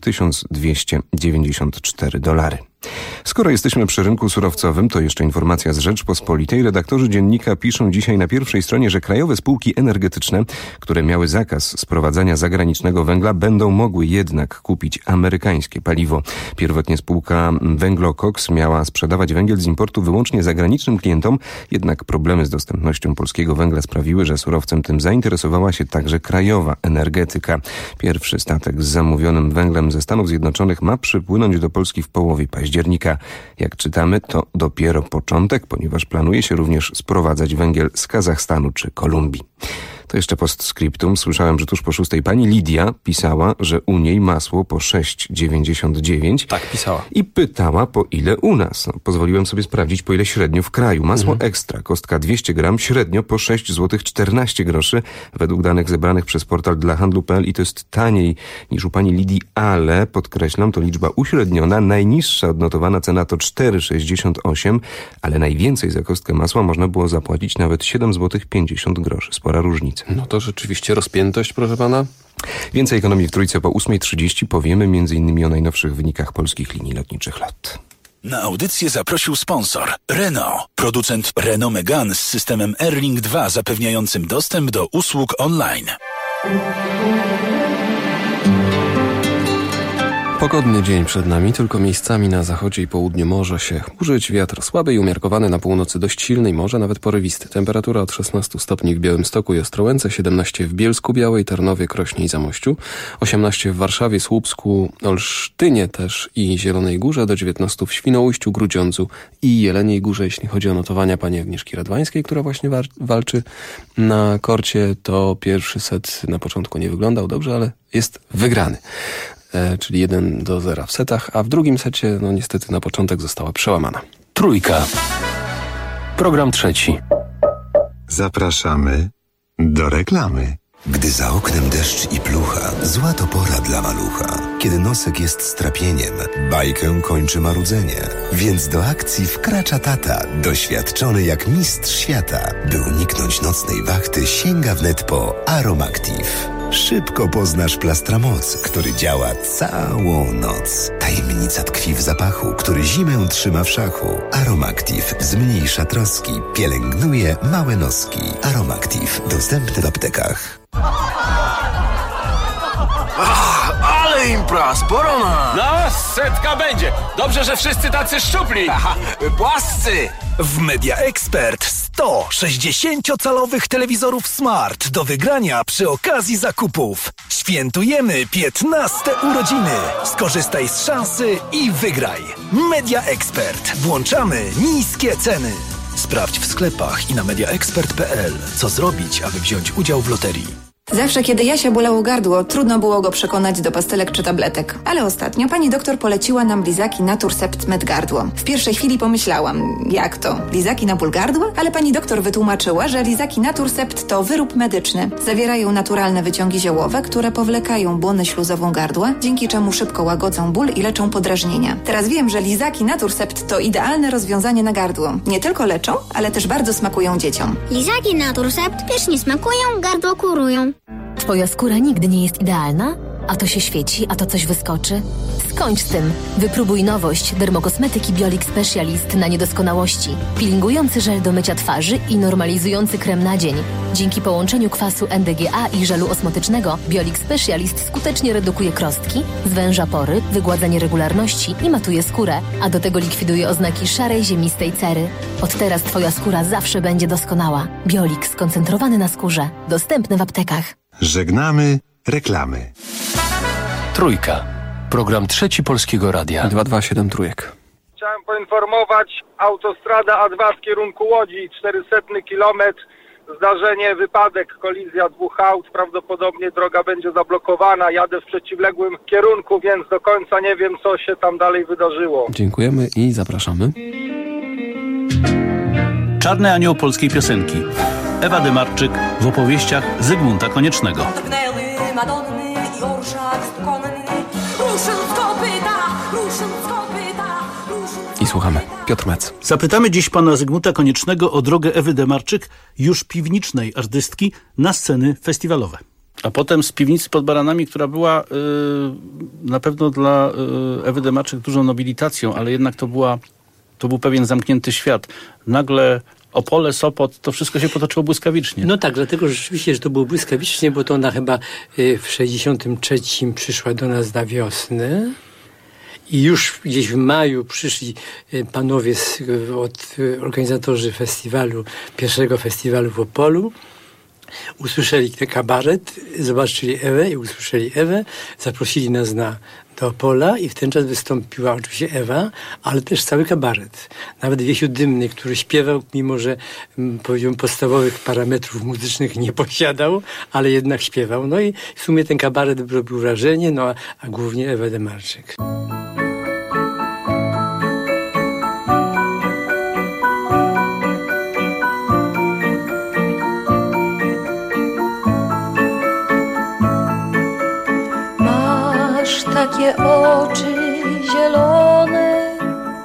$1,294. Skoro jesteśmy przy rynku surowcowym, to jeszcze informacja z Rzeczpospolitej. Redaktorzy dziennika piszą dzisiaj na pierwszej stronie, że krajowe spółki energetyczne, które miały zakaz sprowadzania zagranicznego węgla, będą mogły jednak kupić amerykańskie paliwo. Pierwotnie spółka Węglokoks miała sprzedawać węgiel z importu wyłącznie zagranicznym klientom, jednak problemy z dostępnością polskiego węgla sprawiły, że surowcem tym zainteresowała się także krajowa energetyka. Pierwszy statek z zamówionym węglem ze Stanów Zjednoczonych ma przypłynąć do Polski w połowie października. Jak czytamy, to dopiero początek, ponieważ planuje się również sprowadzać węgiel z Kazachstanu czy Kolumbii. To jeszcze postscriptum. Słyszałem, że tuż po 6 pani Lidia pisała, że u niej masło po 6,99.
Tak, pisała.
I pytała, po ile u nas. Pozwoliłem sobie sprawdzić, po ile średnio w kraju. Masło ekstra, kostka 200 gram, średnio po 6,14 zł według danych zebranych przez portal dla handlu.pl i to jest taniej niż u pani Lidii, ale podkreślam, to liczba uśredniona. Najniższa odnotowana cena to 4,68, ale najwięcej za kostkę masła można było zapłacić nawet 7,50 zł. Spora różnica.
No to rzeczywiście rozpiętość, proszę pana.
Więcej ekonomii w Trójce po 8:30 powiemy m.in. o najnowszych wynikach polskich linii lotniczych LOT.
Na audycję zaprosił sponsor Renault, producent Renault Megane z systemem Airlink 2 zapewniającym dostęp do usług online.
Pogodny dzień przed nami, tylko miejscami na zachodzie i południu może się chmurzyć. Wiatr słaby i umiarkowany, na północy dość silny i może nawet porywisty. Temperatura od 16 stopni w Białymstoku i Ostrołęce, 17 w Bielsku Białej, Tarnowie, Krośnie i Zamościu, 18 w Warszawie, Słupsku, Olsztynie też i Zielonej Górze, do 19 w Świnoujściu, Grudziądzu i Jeleniej Górze. Jeśli chodzi o notowania pani Agnieszki Radwańskiej, która właśnie walczy na korcie, to pierwszy set na początku nie wyglądał dobrze, ale jest wygrany. Czyli 1-0 w setach, a w drugim secie, no niestety na początek została przełamana.
Trójka. Program trzeci.
Zapraszamy do reklamy.
Gdy za oknem deszcz i plucha, zła to pora dla malucha. Kiedy nosek jest strapieniem, bajkę kończy marudzenie. Więc do akcji wkracza tata, doświadczony jak mistrz świata. By uniknąć nocnej wachty, sięga wnet po Aromactive. Szybko poznasz Plastramoc, który działa całą noc. Tajemnica tkwi w zapachu, który zimę trzyma w szachu. Aromactive zmniejsza troski, pielęgnuje małe noski. Aromactive dostępny w aptekach.
Ale impra, sporo ma!
No, setka będzie. Dobrze, że wszyscy tacy szczupli.
Płascy! W Media Expert 100 60-calowych telewizorów Smart do wygrania przy okazji zakupów. Świętujemy 15 urodziny. Skorzystaj z szansy i wygraj. Media Expert. Włączamy niskie ceny. Sprawdź w sklepach i na mediaexpert.pl, co zrobić, aby wziąć udział w loterii.
Zawsze, kiedy Jasia bolało gardło, trudno było go przekonać do pastelek czy tabletek. Ale ostatnio pani doktor poleciła nam lizaki Naturcept Med Gardło. W pierwszej chwili pomyślałam, jak to? Lizaki na ból gardła? Ale pani doktor wytłumaczyła, że lizaki Naturcept to wyrób medyczny. Zawierają naturalne wyciągi ziołowe, które powlekają błonę śluzową gardła, dzięki czemu szybko łagodzą ból i leczą podrażnienia. Teraz wiem, że lizaki Naturcept to idealne rozwiązanie na gardło. Nie tylko leczą, ale też bardzo smakują dzieciom.
Lizaki Naturcept pysznie smakują, gardło kurują.
Twoja skóra nigdy nie jest idealna? A to się świeci, a to coś wyskoczy? Skończ z tym. Wypróbuj nowość Dermokosmetyki Biolix Specialist na niedoskonałości. Peelingujący żel do mycia twarzy i normalizujący krem na dzień. Dzięki połączeniu kwasu NDGA i żelu osmotycznego Biolix Specialist skutecznie redukuje krostki, zwęża pory, wygładza nieregularności i matuje skórę, a do tego likwiduje oznaki szarej, ziemistej cery. Od teraz Twoja skóra zawsze będzie doskonała. Biolix skoncentrowany na skórze. Dostępny w aptekach.
Żegnamy reklamy.
Trójka. Program trzeci Polskiego Radia.
227 trójek.
Chciałem poinformować, autostrada A2 w kierunku Łodzi, 400 kilometr, zdarzenie, wypadek, kolizja dwóch aut, prawdopodobnie droga będzie zablokowana, jadę w przeciwległym kierunku, więc do końca nie wiem, co się tam dalej wydarzyło.
Dziękujemy i zapraszamy.
Czarny anioł polskiej piosenki. Ewa Demarczyk w opowieściach Zygmunta Koniecznego.
I słuchamy. Piotr Mec.
Zapytamy dziś pana Zygmunta Koniecznego o drogę Ewy Demarczyk, już piwnicznej artystki, na sceny festiwalowe. A potem z piwnicy pod Baranami, która była na pewno dla Ewy Demarczyk dużą nobilitacją, ale jednak to był pewien zamknięty świat. Nagle Opole, Sopot, to wszystko się potoczyło błyskawicznie.
No tak, dlatego rzeczywiście, że to było błyskawicznie, bo to ona chyba w 63 przyszła do nas na wiosnę i już gdzieś w maju przyszli panowie organizatorzy festiwalu, pierwszego festiwalu w Opolu. Usłyszeli ten kabaret, zobaczyli Ewę i usłyszeli Ewę, zaprosili nas do Opola i w ten czas wystąpiła oczywiście Ewa, ale też cały kabaret. Nawet Wiesiu Dymny, który śpiewał, mimo że powiedziałbym podstawowych parametrów muzycznych nie posiadał, ale jednak śpiewał. No i w sumie ten kabaret robił wrażenie, no a głównie Ewa Demarczyk.
Takie oczy zielone,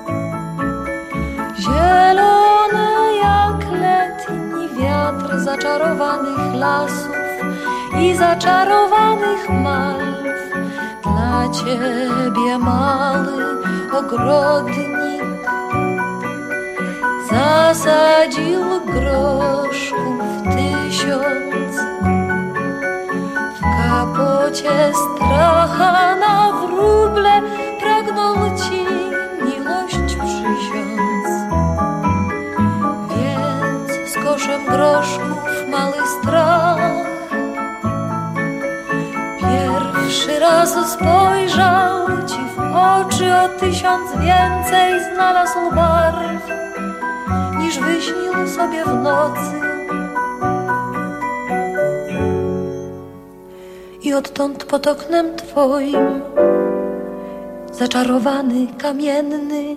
zielone jak letni wiatr zaczarowanych lasów i zaczarowanych malw. Dla ciebie mały ogrodnik zasadził groszków 1000. W kapocie stracha na wróble razu spojrzał ci w oczy, o 1000 więcej znalazł barw, niż wyśnił sobie w nocy. I odtąd pod oknem twoim zaczarowany, kamienny,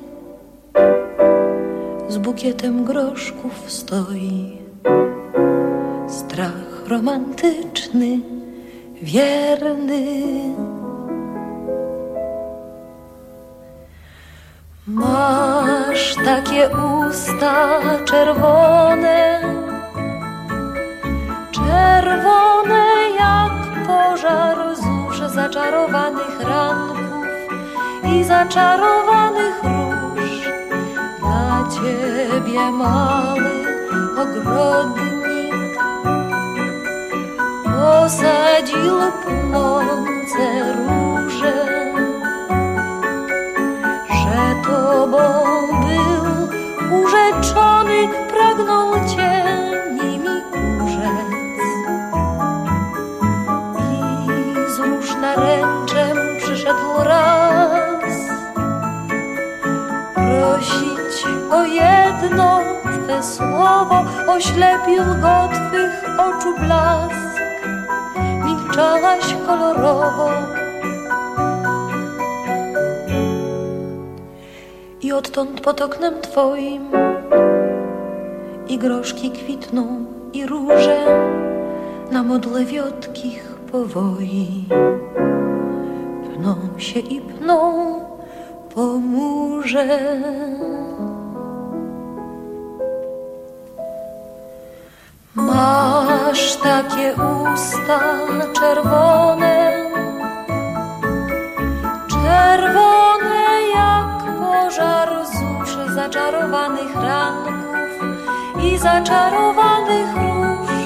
z bukietem groszków stoi. Strach romantyczny, wierny. Masz takie usta czerwone, czerwone jak pożar zusz zaczarowanych ranków i zaczarowanych róż. Dla ciebie mały ogrodnik posadził pnące róże, że tobą był urzeczony, pragnął cię nimi urzec. I z róż naręczem przyszedł raz prosić o jedno twe słowo, oślepił go twych oczu blask. Milczałaś kolorowo i odtąd pod oknem twoim i groszki kwitną i róże na modle wiotkich powoi pną się i pną po murze. Masz takie usta czerwone, czerwone jak pożar zusz zaczarowanych ranków i zaczarowanych róż.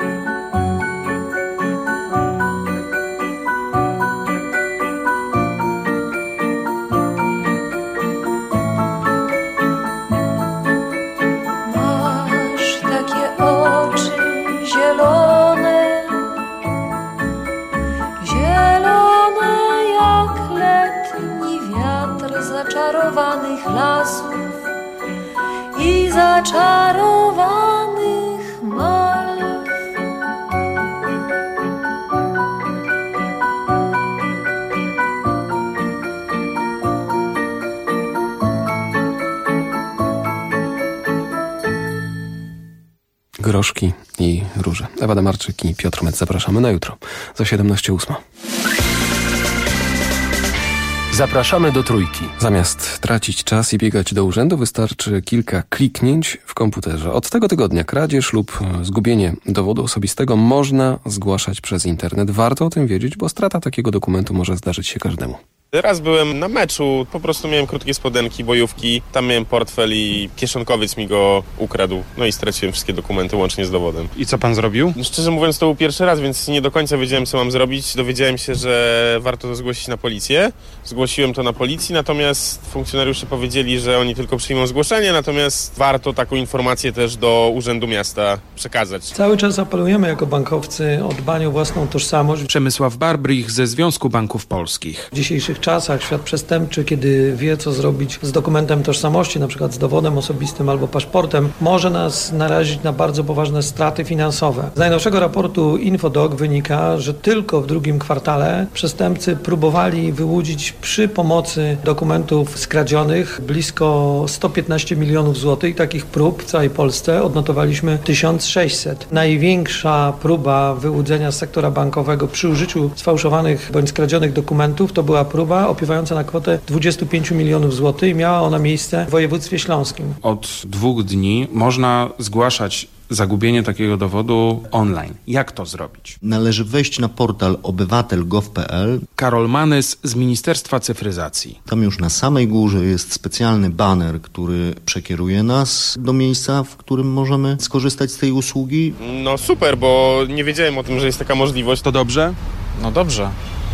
Masz takie oczy zielone, zielone jak letni wiatr zaczarowanych lasów i zaczarowanych malw.
Groszki i róże. Ewa Demarczyk i Piotr Met. Zapraszamy na jutro za 17:08.
Zapraszamy do Trójki.
Zamiast tracić czas i biegać do urzędu, wystarczy kilka kliknięć w komputerze. Od tego tygodnia kradzież lub zgubienie dowodu osobistego można zgłaszać przez internet. Warto o tym wiedzieć, bo strata takiego dokumentu może zdarzyć się każdemu.
Raz byłem na meczu, po prostu miałem krótkie spodenki, bojówki, tam miałem portfel i kieszonkowiec mi go ukradł. No i straciłem wszystkie dokumenty łącznie z dowodem.
I co pan zrobił?
No, szczerze mówiąc, to był pierwszy raz, więc nie do końca wiedziałem, co mam zrobić. Dowiedziałem się, że warto to zgłosić na policję. Zgłosiłem to na policji, natomiast funkcjonariusze powiedzieli, że oni tylko przyjmą zgłoszenie, natomiast warto taką informację też do Urzędu Miasta przekazać.
Cały czas apelujemy jako bankowcy o dbanie o własną tożsamość.
Przemysław Barbrich ze Związku Banków Polskich.
W dzisiejszych czasach świat przestępczy, kiedy wie, co zrobić z dokumentem tożsamości, na przykład z dowodem osobistym albo paszportem, może nas narazić na bardzo poważne straty finansowe. Z najnowszego raportu Infodoc wynika, że tylko w drugim kwartale przestępcy próbowali wyłudzić przy pomocy dokumentów skradzionych blisko 115 milionów złotych. Takich prób w całej Polsce odnotowaliśmy 1600. Największa próba wyłudzenia z sektora bankowego przy użyciu sfałszowanych bądź skradzionych dokumentów to była próba opiewająca na kwotę 25 milionów złotych i miała ona miejsce w województwie śląskim.
Od 2 dni można zgłaszać zagubienie takiego dowodu online. Jak to zrobić?
Należy wejść na portal obywatel.gov.pl.
Karol Manys z Ministerstwa Cyfryzacji.
Tam już na samej górze jest specjalny baner, który przekieruje nas do miejsca, w którym możemy skorzystać z tej usługi.
No super, bo nie wiedziałem o tym, że jest taka możliwość.
To dobrze?
No dobrze.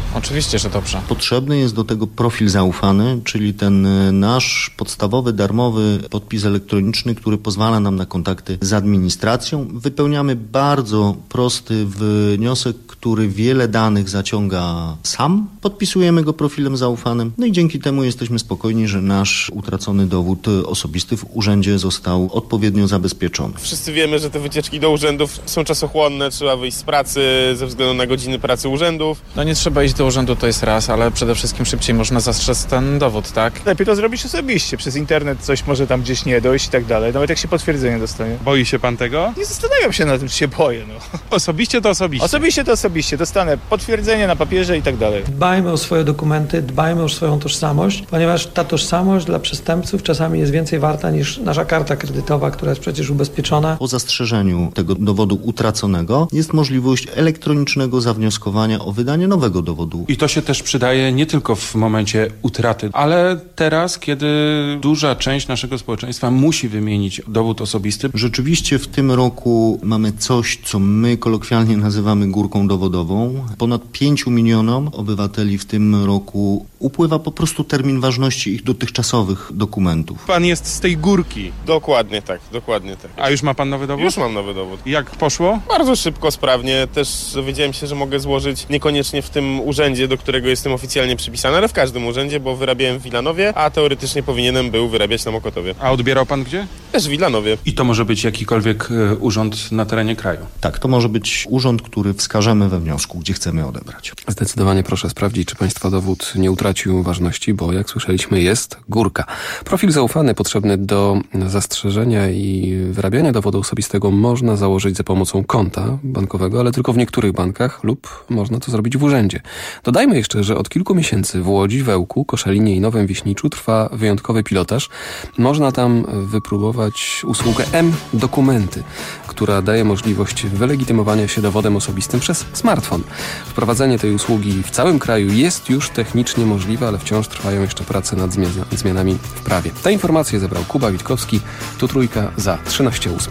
Oczywiście, że dobrze.
Potrzebny jest do tego profil zaufany, czyli ten nasz podstawowy, darmowy podpis elektroniczny, który pozwala nam na kontakty z administracją. Wypełniamy bardzo prosty wniosek, który wiele danych zaciąga sam. Podpisujemy go profilem zaufanym. No i dzięki temu jesteśmy spokojni, że nasz utracony dowód osobisty w urzędzie został odpowiednio zabezpieczony.
Wszyscy wiemy, że te wycieczki do urzędów są czasochłonne, trzeba wyjść z pracy ze względu na godziny pracy urzędów.
No nie trzeba iść do urzędu, to jest raz, ale przede wszystkim szybciej można zastrzec ten dowód, tak?
Lepiej to zrobić osobiście. Przez internet coś może tam gdzieś nie dojść i tak dalej. Nawet jak się potwierdzenie dostanie.
Boi się pan tego?
Nie zastanawiam się na tym, czy się boję. No.
Osobiście to osobiście.
Osobiście to osobiście. Dostanę potwierdzenie na papierze i tak dalej.
Dbajmy o swoje dokumenty, dbajmy o swoją tożsamość, ponieważ ta tożsamość dla przestępców czasami jest więcej warta niż nasza karta kredytowa, która jest przecież ubezpieczona.
Po zastrzeżeniu tego dowodu utraconego jest możliwość elektronicznego zawnioskowania o wydanie nowego dowodu.
I to się też przydaje nie tylko w momencie utraty, ale teraz, kiedy duża część naszego społeczeństwa musi wymienić dowód osobisty.
Rzeczywiście w tym roku mamy coś, co my kolokwialnie nazywamy górką dowodową. Ponad 5 milionom obywateli w tym roku upływa po prostu termin ważności ich dotychczasowych dokumentów.
Pan jest z tej górki.
Dokładnie tak, dokładnie tak.
A już ma pan nowy dowód?
Już mam nowy dowód.
Jak poszło?
Bardzo szybko, sprawnie. Też dowiedziałem się, że mogę złożyć niekoniecznie w tym urzędzie, do którego jestem oficjalnie przypisany, ale w każdym urzędzie, bo wyrabiałem w Wilanowie, a teoretycznie powinienem był wyrabiać na Mokotowie.
A odbierał pan gdzie?
Też w Wilanowie.
I to może być jakikolwiek urząd na terenie kraju?
Tak, to może być urząd, który wskażemy we wniosku, gdzie chcemy odebrać.
Zdecydowanie proszę sprawdzić, czy państwa dowód nie utracił ważności, bo jak słyszeliśmy, jest górka. Profil zaufany potrzebny do zastrzeżenia i wyrabiania dowodu osobistego można założyć za pomocą konta bankowego, ale tylko w niektórych bankach lub można to zrobić w urzędzie. Dodajmy jeszcze, że od kilku miesięcy w Łodzi, Wełku, Koszalinie i Nowym Wiśniczu trwa wyjątkowy pilotaż. Można tam wypróbować usługę M-Dokumenty, która daje możliwość wylegitymowania się dowodem osobistym przez smartfon. Wprowadzenie tej usługi w całym kraju jest już technicznie możliwe, ale wciąż trwają jeszcze prace nad zmianami w prawie. Te informacje zebrał Kuba Witkowski. Tu Trójka za 13:08.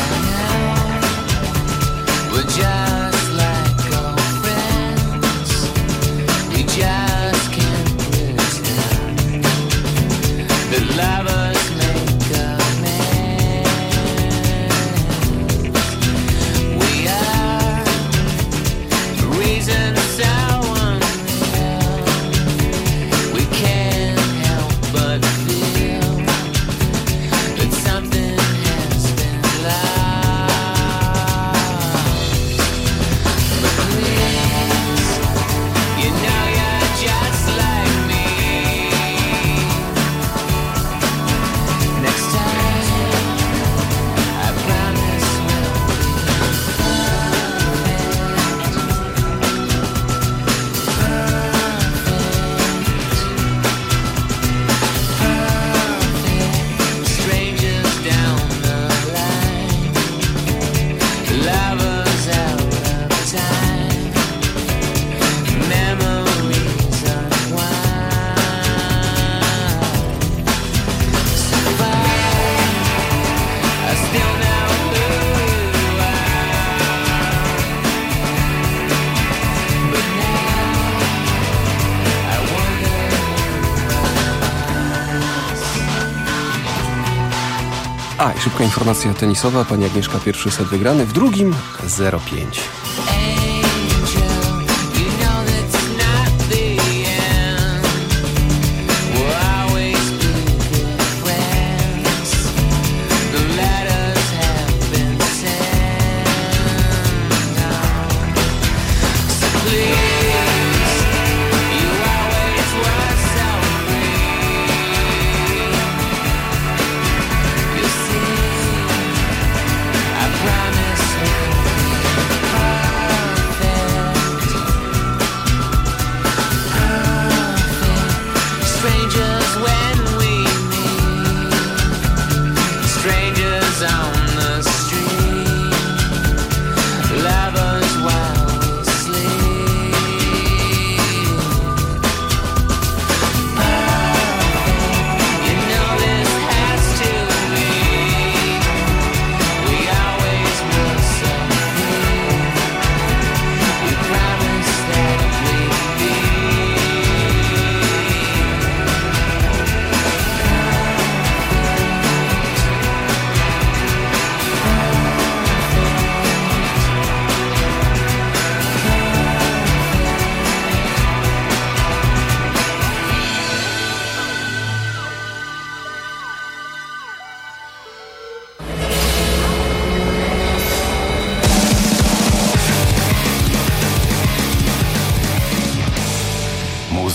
I szybka informacja tenisowa. Pani Agnieszka pierwszy set wygrany, w drugim 0-5.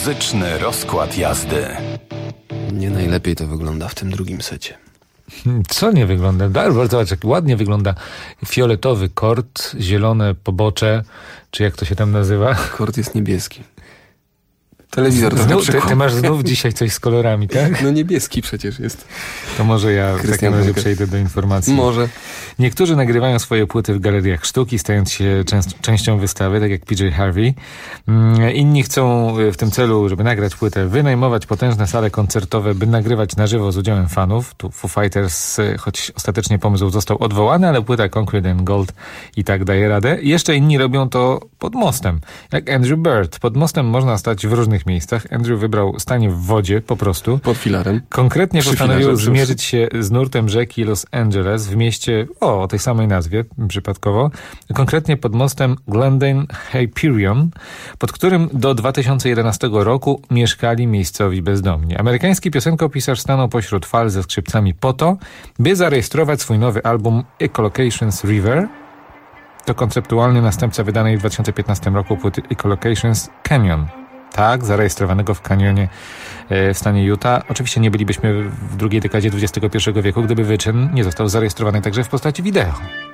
Muzyczny rozkład jazdy.
Nie najlepiej to wygląda w tym drugim secie.
Co nie wygląda? Zobacz, jak ładnie wygląda fioletowy kord, zielone pobocze, czy jak to się tam nazywa?
Kord jest niebieski. Telewizor to na przykład.
Ty masz znów dzisiaj coś z kolorami, tak?
No niebieski przecież jest.
To może ja w takim razie przejdę do informacji.
Może.
Niektórzy nagrywają swoje płyty w galeriach sztuki, stając się częścią wystawy, tak jak PJ Harvey. Inni chcą w tym celu, żeby nagrać płytę, wynajmować potężne sale koncertowe, by nagrywać na żywo z udziałem fanów. Tu Foo Fighters, choć ostatecznie pomysł został odwołany, ale płyta Concrete and Gold i tak daje radę. Jeszcze inni robią to pod mostem, jak Andrew Bird. Pod mostem można stać w różnych miejscach. Andrew wybrał stanie w wodzie po prostu.
Pod filarem.
Konkretnie postanowił zmierzyć się z nurtem rzeki Los Angeles w mieście o tej samej nazwie, przypadkowo. Konkretnie pod mostem Glendale Hyperion, pod którym do 2011 roku mieszkali miejscowi bezdomni. Amerykański piosenkopisarz stanął pośród fal ze skrzypcami po to, by zarejestrować swój nowy album Echolocations River. To konceptualny następca wydanej w 2015 roku płyty Echolocations Canyon. Tak, zarejestrowanego w kanionie w stanie Utah. Oczywiście nie bylibyśmy w drugiej dekadzie XXI wieku, gdyby wyczyn nie został zarejestrowany także w postaci wideo.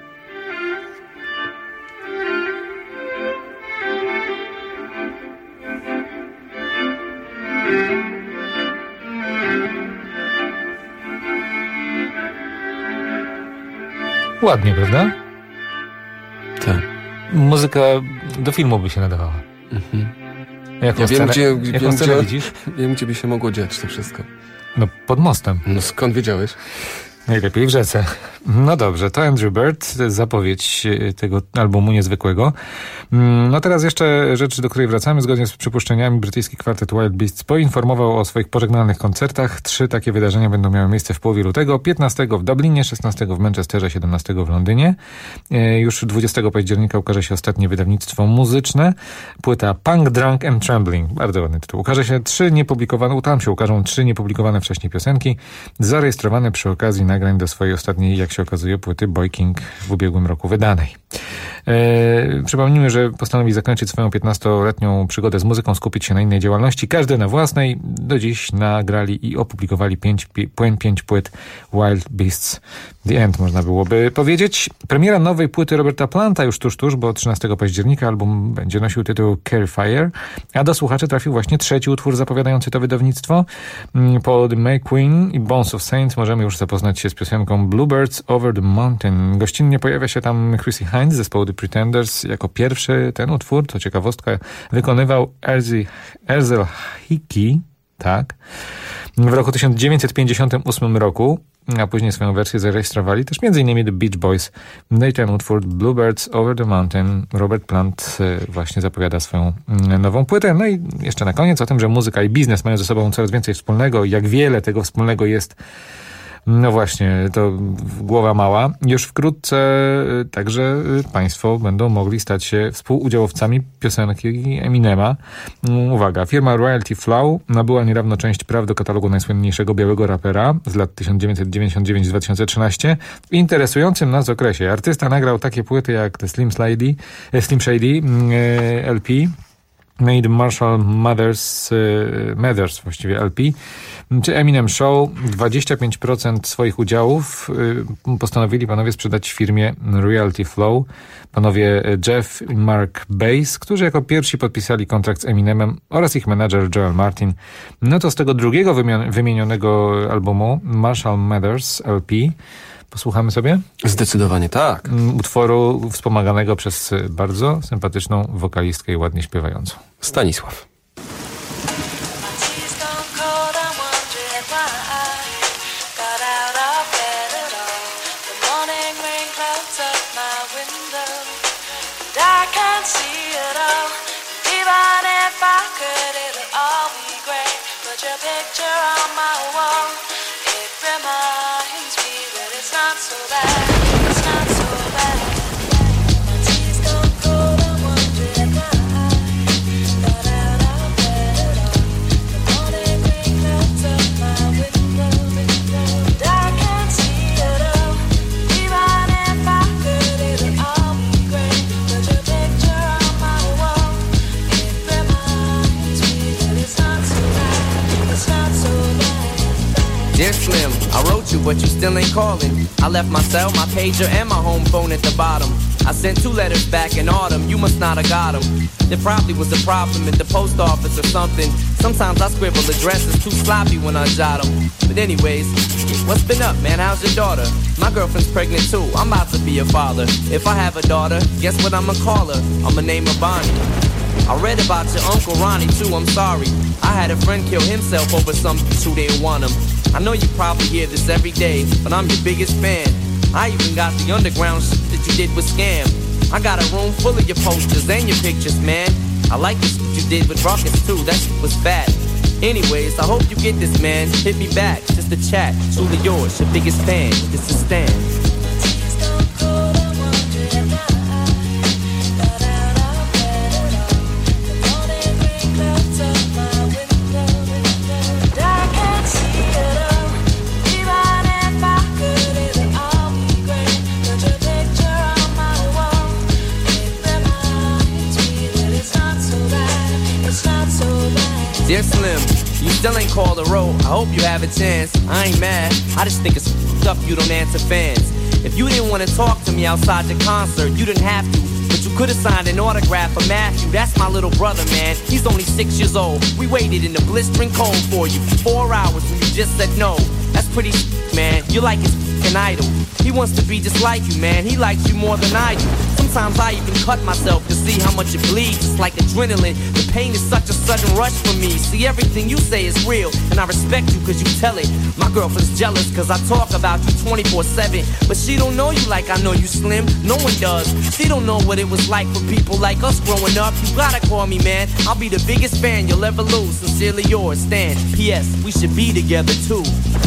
Ładnie, prawda?
Tak.
Muzyka do filmu by się nadawała.
Ja wiem,
scenę widzisz?
Wiem, gdzie by się mogło dziać to wszystko.
No, pod mostem.
No, skąd wiedziałeś?
Najlepiej w rzece. No dobrze, to Andrew Bird, zapowiedź tego albumu niezwykłego. No teraz jeszcze rzecz, do której wracamy. Zgodnie z przypuszczeniami brytyjski kwartet Wild Beasts poinformował o swoich pożegnalnych koncertach. 3 takie wydarzenia będą miały miejsce w połowie lutego. 15 w Dublinie, 16 w Manchesterze, 17 w Londynie. Już 20 października ukaże się ostatnie wydawnictwo muzyczne. Płyta Punk, Drunk and Trembling. Bardzo ładny tytuł. Ukażą się 3 niepublikowane wcześniej piosenki, zarejestrowane przy okazji nagrań do swojej ostatniej, jak się okazuje, płyty Boy King w ubiegłym roku wydanej. Przypomnijmy, że postanowi zakończyć swoją 15-letnią przygodę z muzyką, skupić się na innej działalności. Każdy na własnej. Do dziś nagrali i opublikowali 5 płyt Wild Beasts. The End, można byłoby powiedzieć. Premiera nowej płyty Roberta Planta już tuż, bo 13 października album będzie nosił tytuł Carry Fire, a do słuchaczy trafił właśnie 3 utwór zapowiadający to wydawnictwo. Po The May Queen i Bones of Saints możemy już zapoznać się z piosenką Bluebirds Over the Mountain. Gościnnie pojawia się tam Chrissy Hines z zespołu The Pretenders. Jako pierwszy ten utwór, to ciekawostka, wykonywał Ersel Hickey, tak, w roku 1958 roku, a później swoją wersję zarejestrowali też m.in. The Beach Boys. No i ten utwór Bluebirds Over the Mountain. Robert Plant właśnie zapowiada swoją nową płytę. No i jeszcze na koniec o tym, że muzyka i biznes mają ze sobą coraz więcej wspólnego i jak wiele tego wspólnego jest. No właśnie, to głowa mała. Już wkrótce także państwo będą mogli stać się współudziałowcami piosenki Eminema. Uwaga, firma Royalty Flow nabyła niedawno część praw do katalogu najsłynniejszego białego rapera z lat 1999-2013. W interesującym nas okresie artysta nagrał takie płyty jak The Slim Shady LP, Made Marshall Mathers właściwie LP, czy Eminem Show. 25% swoich udziałów postanowili panowie sprzedać firmie Royalty Flow. Panowie Jeff i Mark Bass, którzy jako pierwsi podpisali kontrakt z Eminemem, oraz ich menadżer Joel Martin. No to z tego drugiego wymienionego albumu, Marshall Mathers LP, posłuchamy sobie?
Zdecydowanie tak.
Utworu wspomaganego przez bardzo sympatyczną wokalistkę i ładnie śpiewającą.
Stanisław.
It's not
but you still ain't calling. I left my cell, my pager, and my home phone at the bottom. I sent 2 letters back in autumn, you must not have got them. There probably was a problem at the post office or something. Sometimes I scribble addresses too sloppy when I jot them. But anyways, what's been up, man? How's your daughter? My girlfriend's pregnant too, I'm about to be a father. If I have a daughter, guess what I'ma call her? I'ma name her Bonnie. I read about your Uncle Ronnie too, I'm sorry. I had a friend kill himself over some bitch who didn't want him. I know you probably hear this every day, but I'm your biggest fan. I even got the underground shit that you did with Scam. I got a room full of your posters and your pictures, man. I like the shit you did with Rockets too, that shit was fat. Anyways, I hope you get this, man. Hit me back, just a chat. Truly yours, your biggest fan. This is Stan. Dear Slim, you still ain't called a road. I hope you have a chance. I ain't mad. I just think it's f***ed up you don't answer fans. If you didn't want to talk to me outside the concert, you didn't have to. But you could have signed an autograph for Matthew. That's my little brother, man. He's only 6 years old. We waited in the blistering cold for you for 4 hours when you just said no. That's pretty man. You're like his f***ing idol. He wants to be just like you, man. He likes you more than I do. Sometimes I even cut myself to see how much it bleeds. It's like adrenaline. The pain is such a sudden rush for me. See, everything you say is real, and I respect you cause you tell it. My girlfriend's jealous cause I talk about you 24/7. But she don't know you like I know you, Slim. No one does. She don't know what it was like for people like us growing up. You gotta call me, man. I'll be the biggest fan you'll ever lose. Sincerely yours, Stan. P.S. We should be together too.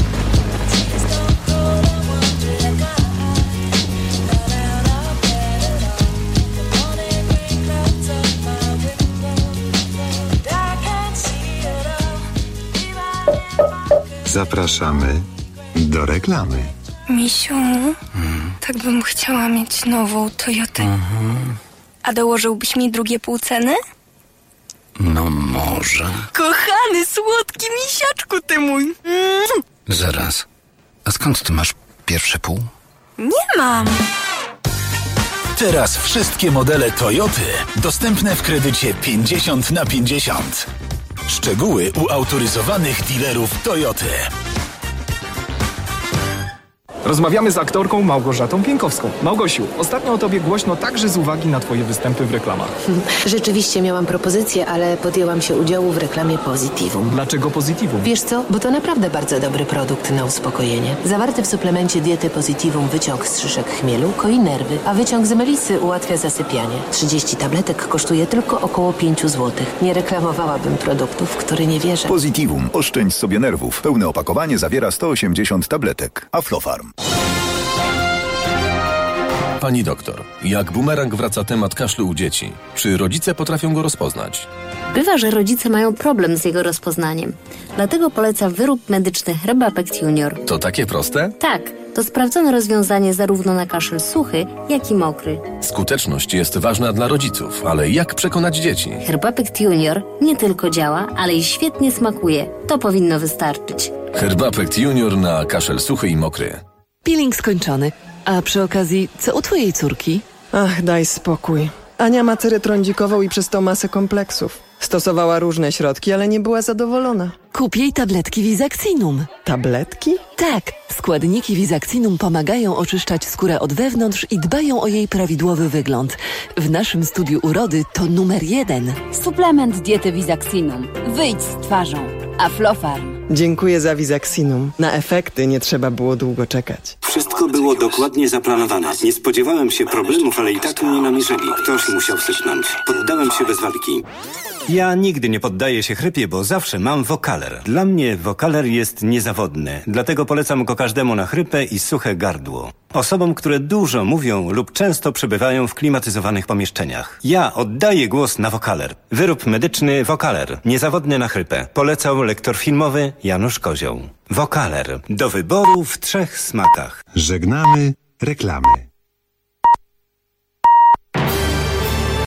Zapraszamy do reklamy.
Misiu, tak bym chciała mieć nową Toyotę. A dołożyłbyś mi drugie pół ceny?
No może.
Kochany, słodki misiaczku ty mój.
Zaraz. A skąd ty masz pierwsze pół?
Nie mam.
Teraz wszystkie modele Toyoty dostępne w kredycie 50/50. Szczegóły u autoryzowanych dealerów Toyoty.
Rozmawiamy z aktorką Małgorzatą Pienkowską. Małgosiu, ostatnio o tobie głośno także z uwagi na twoje występy w reklamach.
Rzeczywiście miałam propozycję, ale podjęłam się udziału w reklamie Positivum.
Dlaczego Positivum?
Wiesz co? Bo to naprawdę bardzo dobry produkt na uspokojenie. Zawarty w suplemencie diety Positivum wyciąg z szyszek chmielu koi nerwy, a wyciąg z melisy ułatwia zasypianie. 30 tabletek kosztuje tylko około 5 zł. Nie reklamowałabym produktów, w które nie wierzę.
Positivum. Oszczędź sobie nerwów. Pełne opakowanie zawiera 180 tabletek. Aflofarm.
Pani doktor, jak bumerang wraca temat kaszlu u dzieci. Czy rodzice potrafią go rozpoznać?
Bywa, że rodzice mają problem z jego rozpoznaniem. Dlatego poleca wyrób medyczny Herbapect Junior.
To takie proste?
Tak, to sprawdzone rozwiązanie zarówno na kaszel suchy, jak i mokry.
Skuteczność jest ważna dla rodziców, ale jak przekonać dzieci?
Herbapect Junior nie tylko działa, ale i świetnie smakuje. To powinno wystarczyć.
Herbapect Junior na kaszel suchy i mokry.
Peeling skończony. A przy okazji, co u twojej córki?
Ach, daj spokój. Ania ma cerę trądzikową i przez to masę kompleksów. Stosowała różne środki, ale nie była zadowolona.
Kup jej tabletki Visaxinum.
Tabletki?
Tak. Składniki Visaxinum pomagają oczyszczać skórę od wewnątrz i dbają o jej prawidłowy wygląd. W naszym studiu urody to numer 1.
Suplement diety Visaxinum. Wyjdź z twarzą. Aflofarm.
Dziękuję za Visaxinum. Na efekty nie trzeba było długo czekać.
Wszystko było dokładnie zaplanowane. Nie spodziewałem się problemów, ale i tak mnie namierzyli. Ktoś musiał sypnąć. Poddałem się bez walki. Ja nigdy nie poddaję się chrypie, bo zawsze mam Vocaler. Dla mnie Vocaler jest niezawodny. Dlatego polecam go każdemu na chrypę i suche gardło. Osobom, które dużo mówią lub często przebywają w klimatyzowanych pomieszczeniach. Ja oddaję głos na Vocaler. Wyrób medyczny Vocaler. Niezawodny na chrypę. Polecał lektor filmowy Janusz Kozioł. Vocaler. Do wyboru w 3 smakach.
Żegnamy reklamy.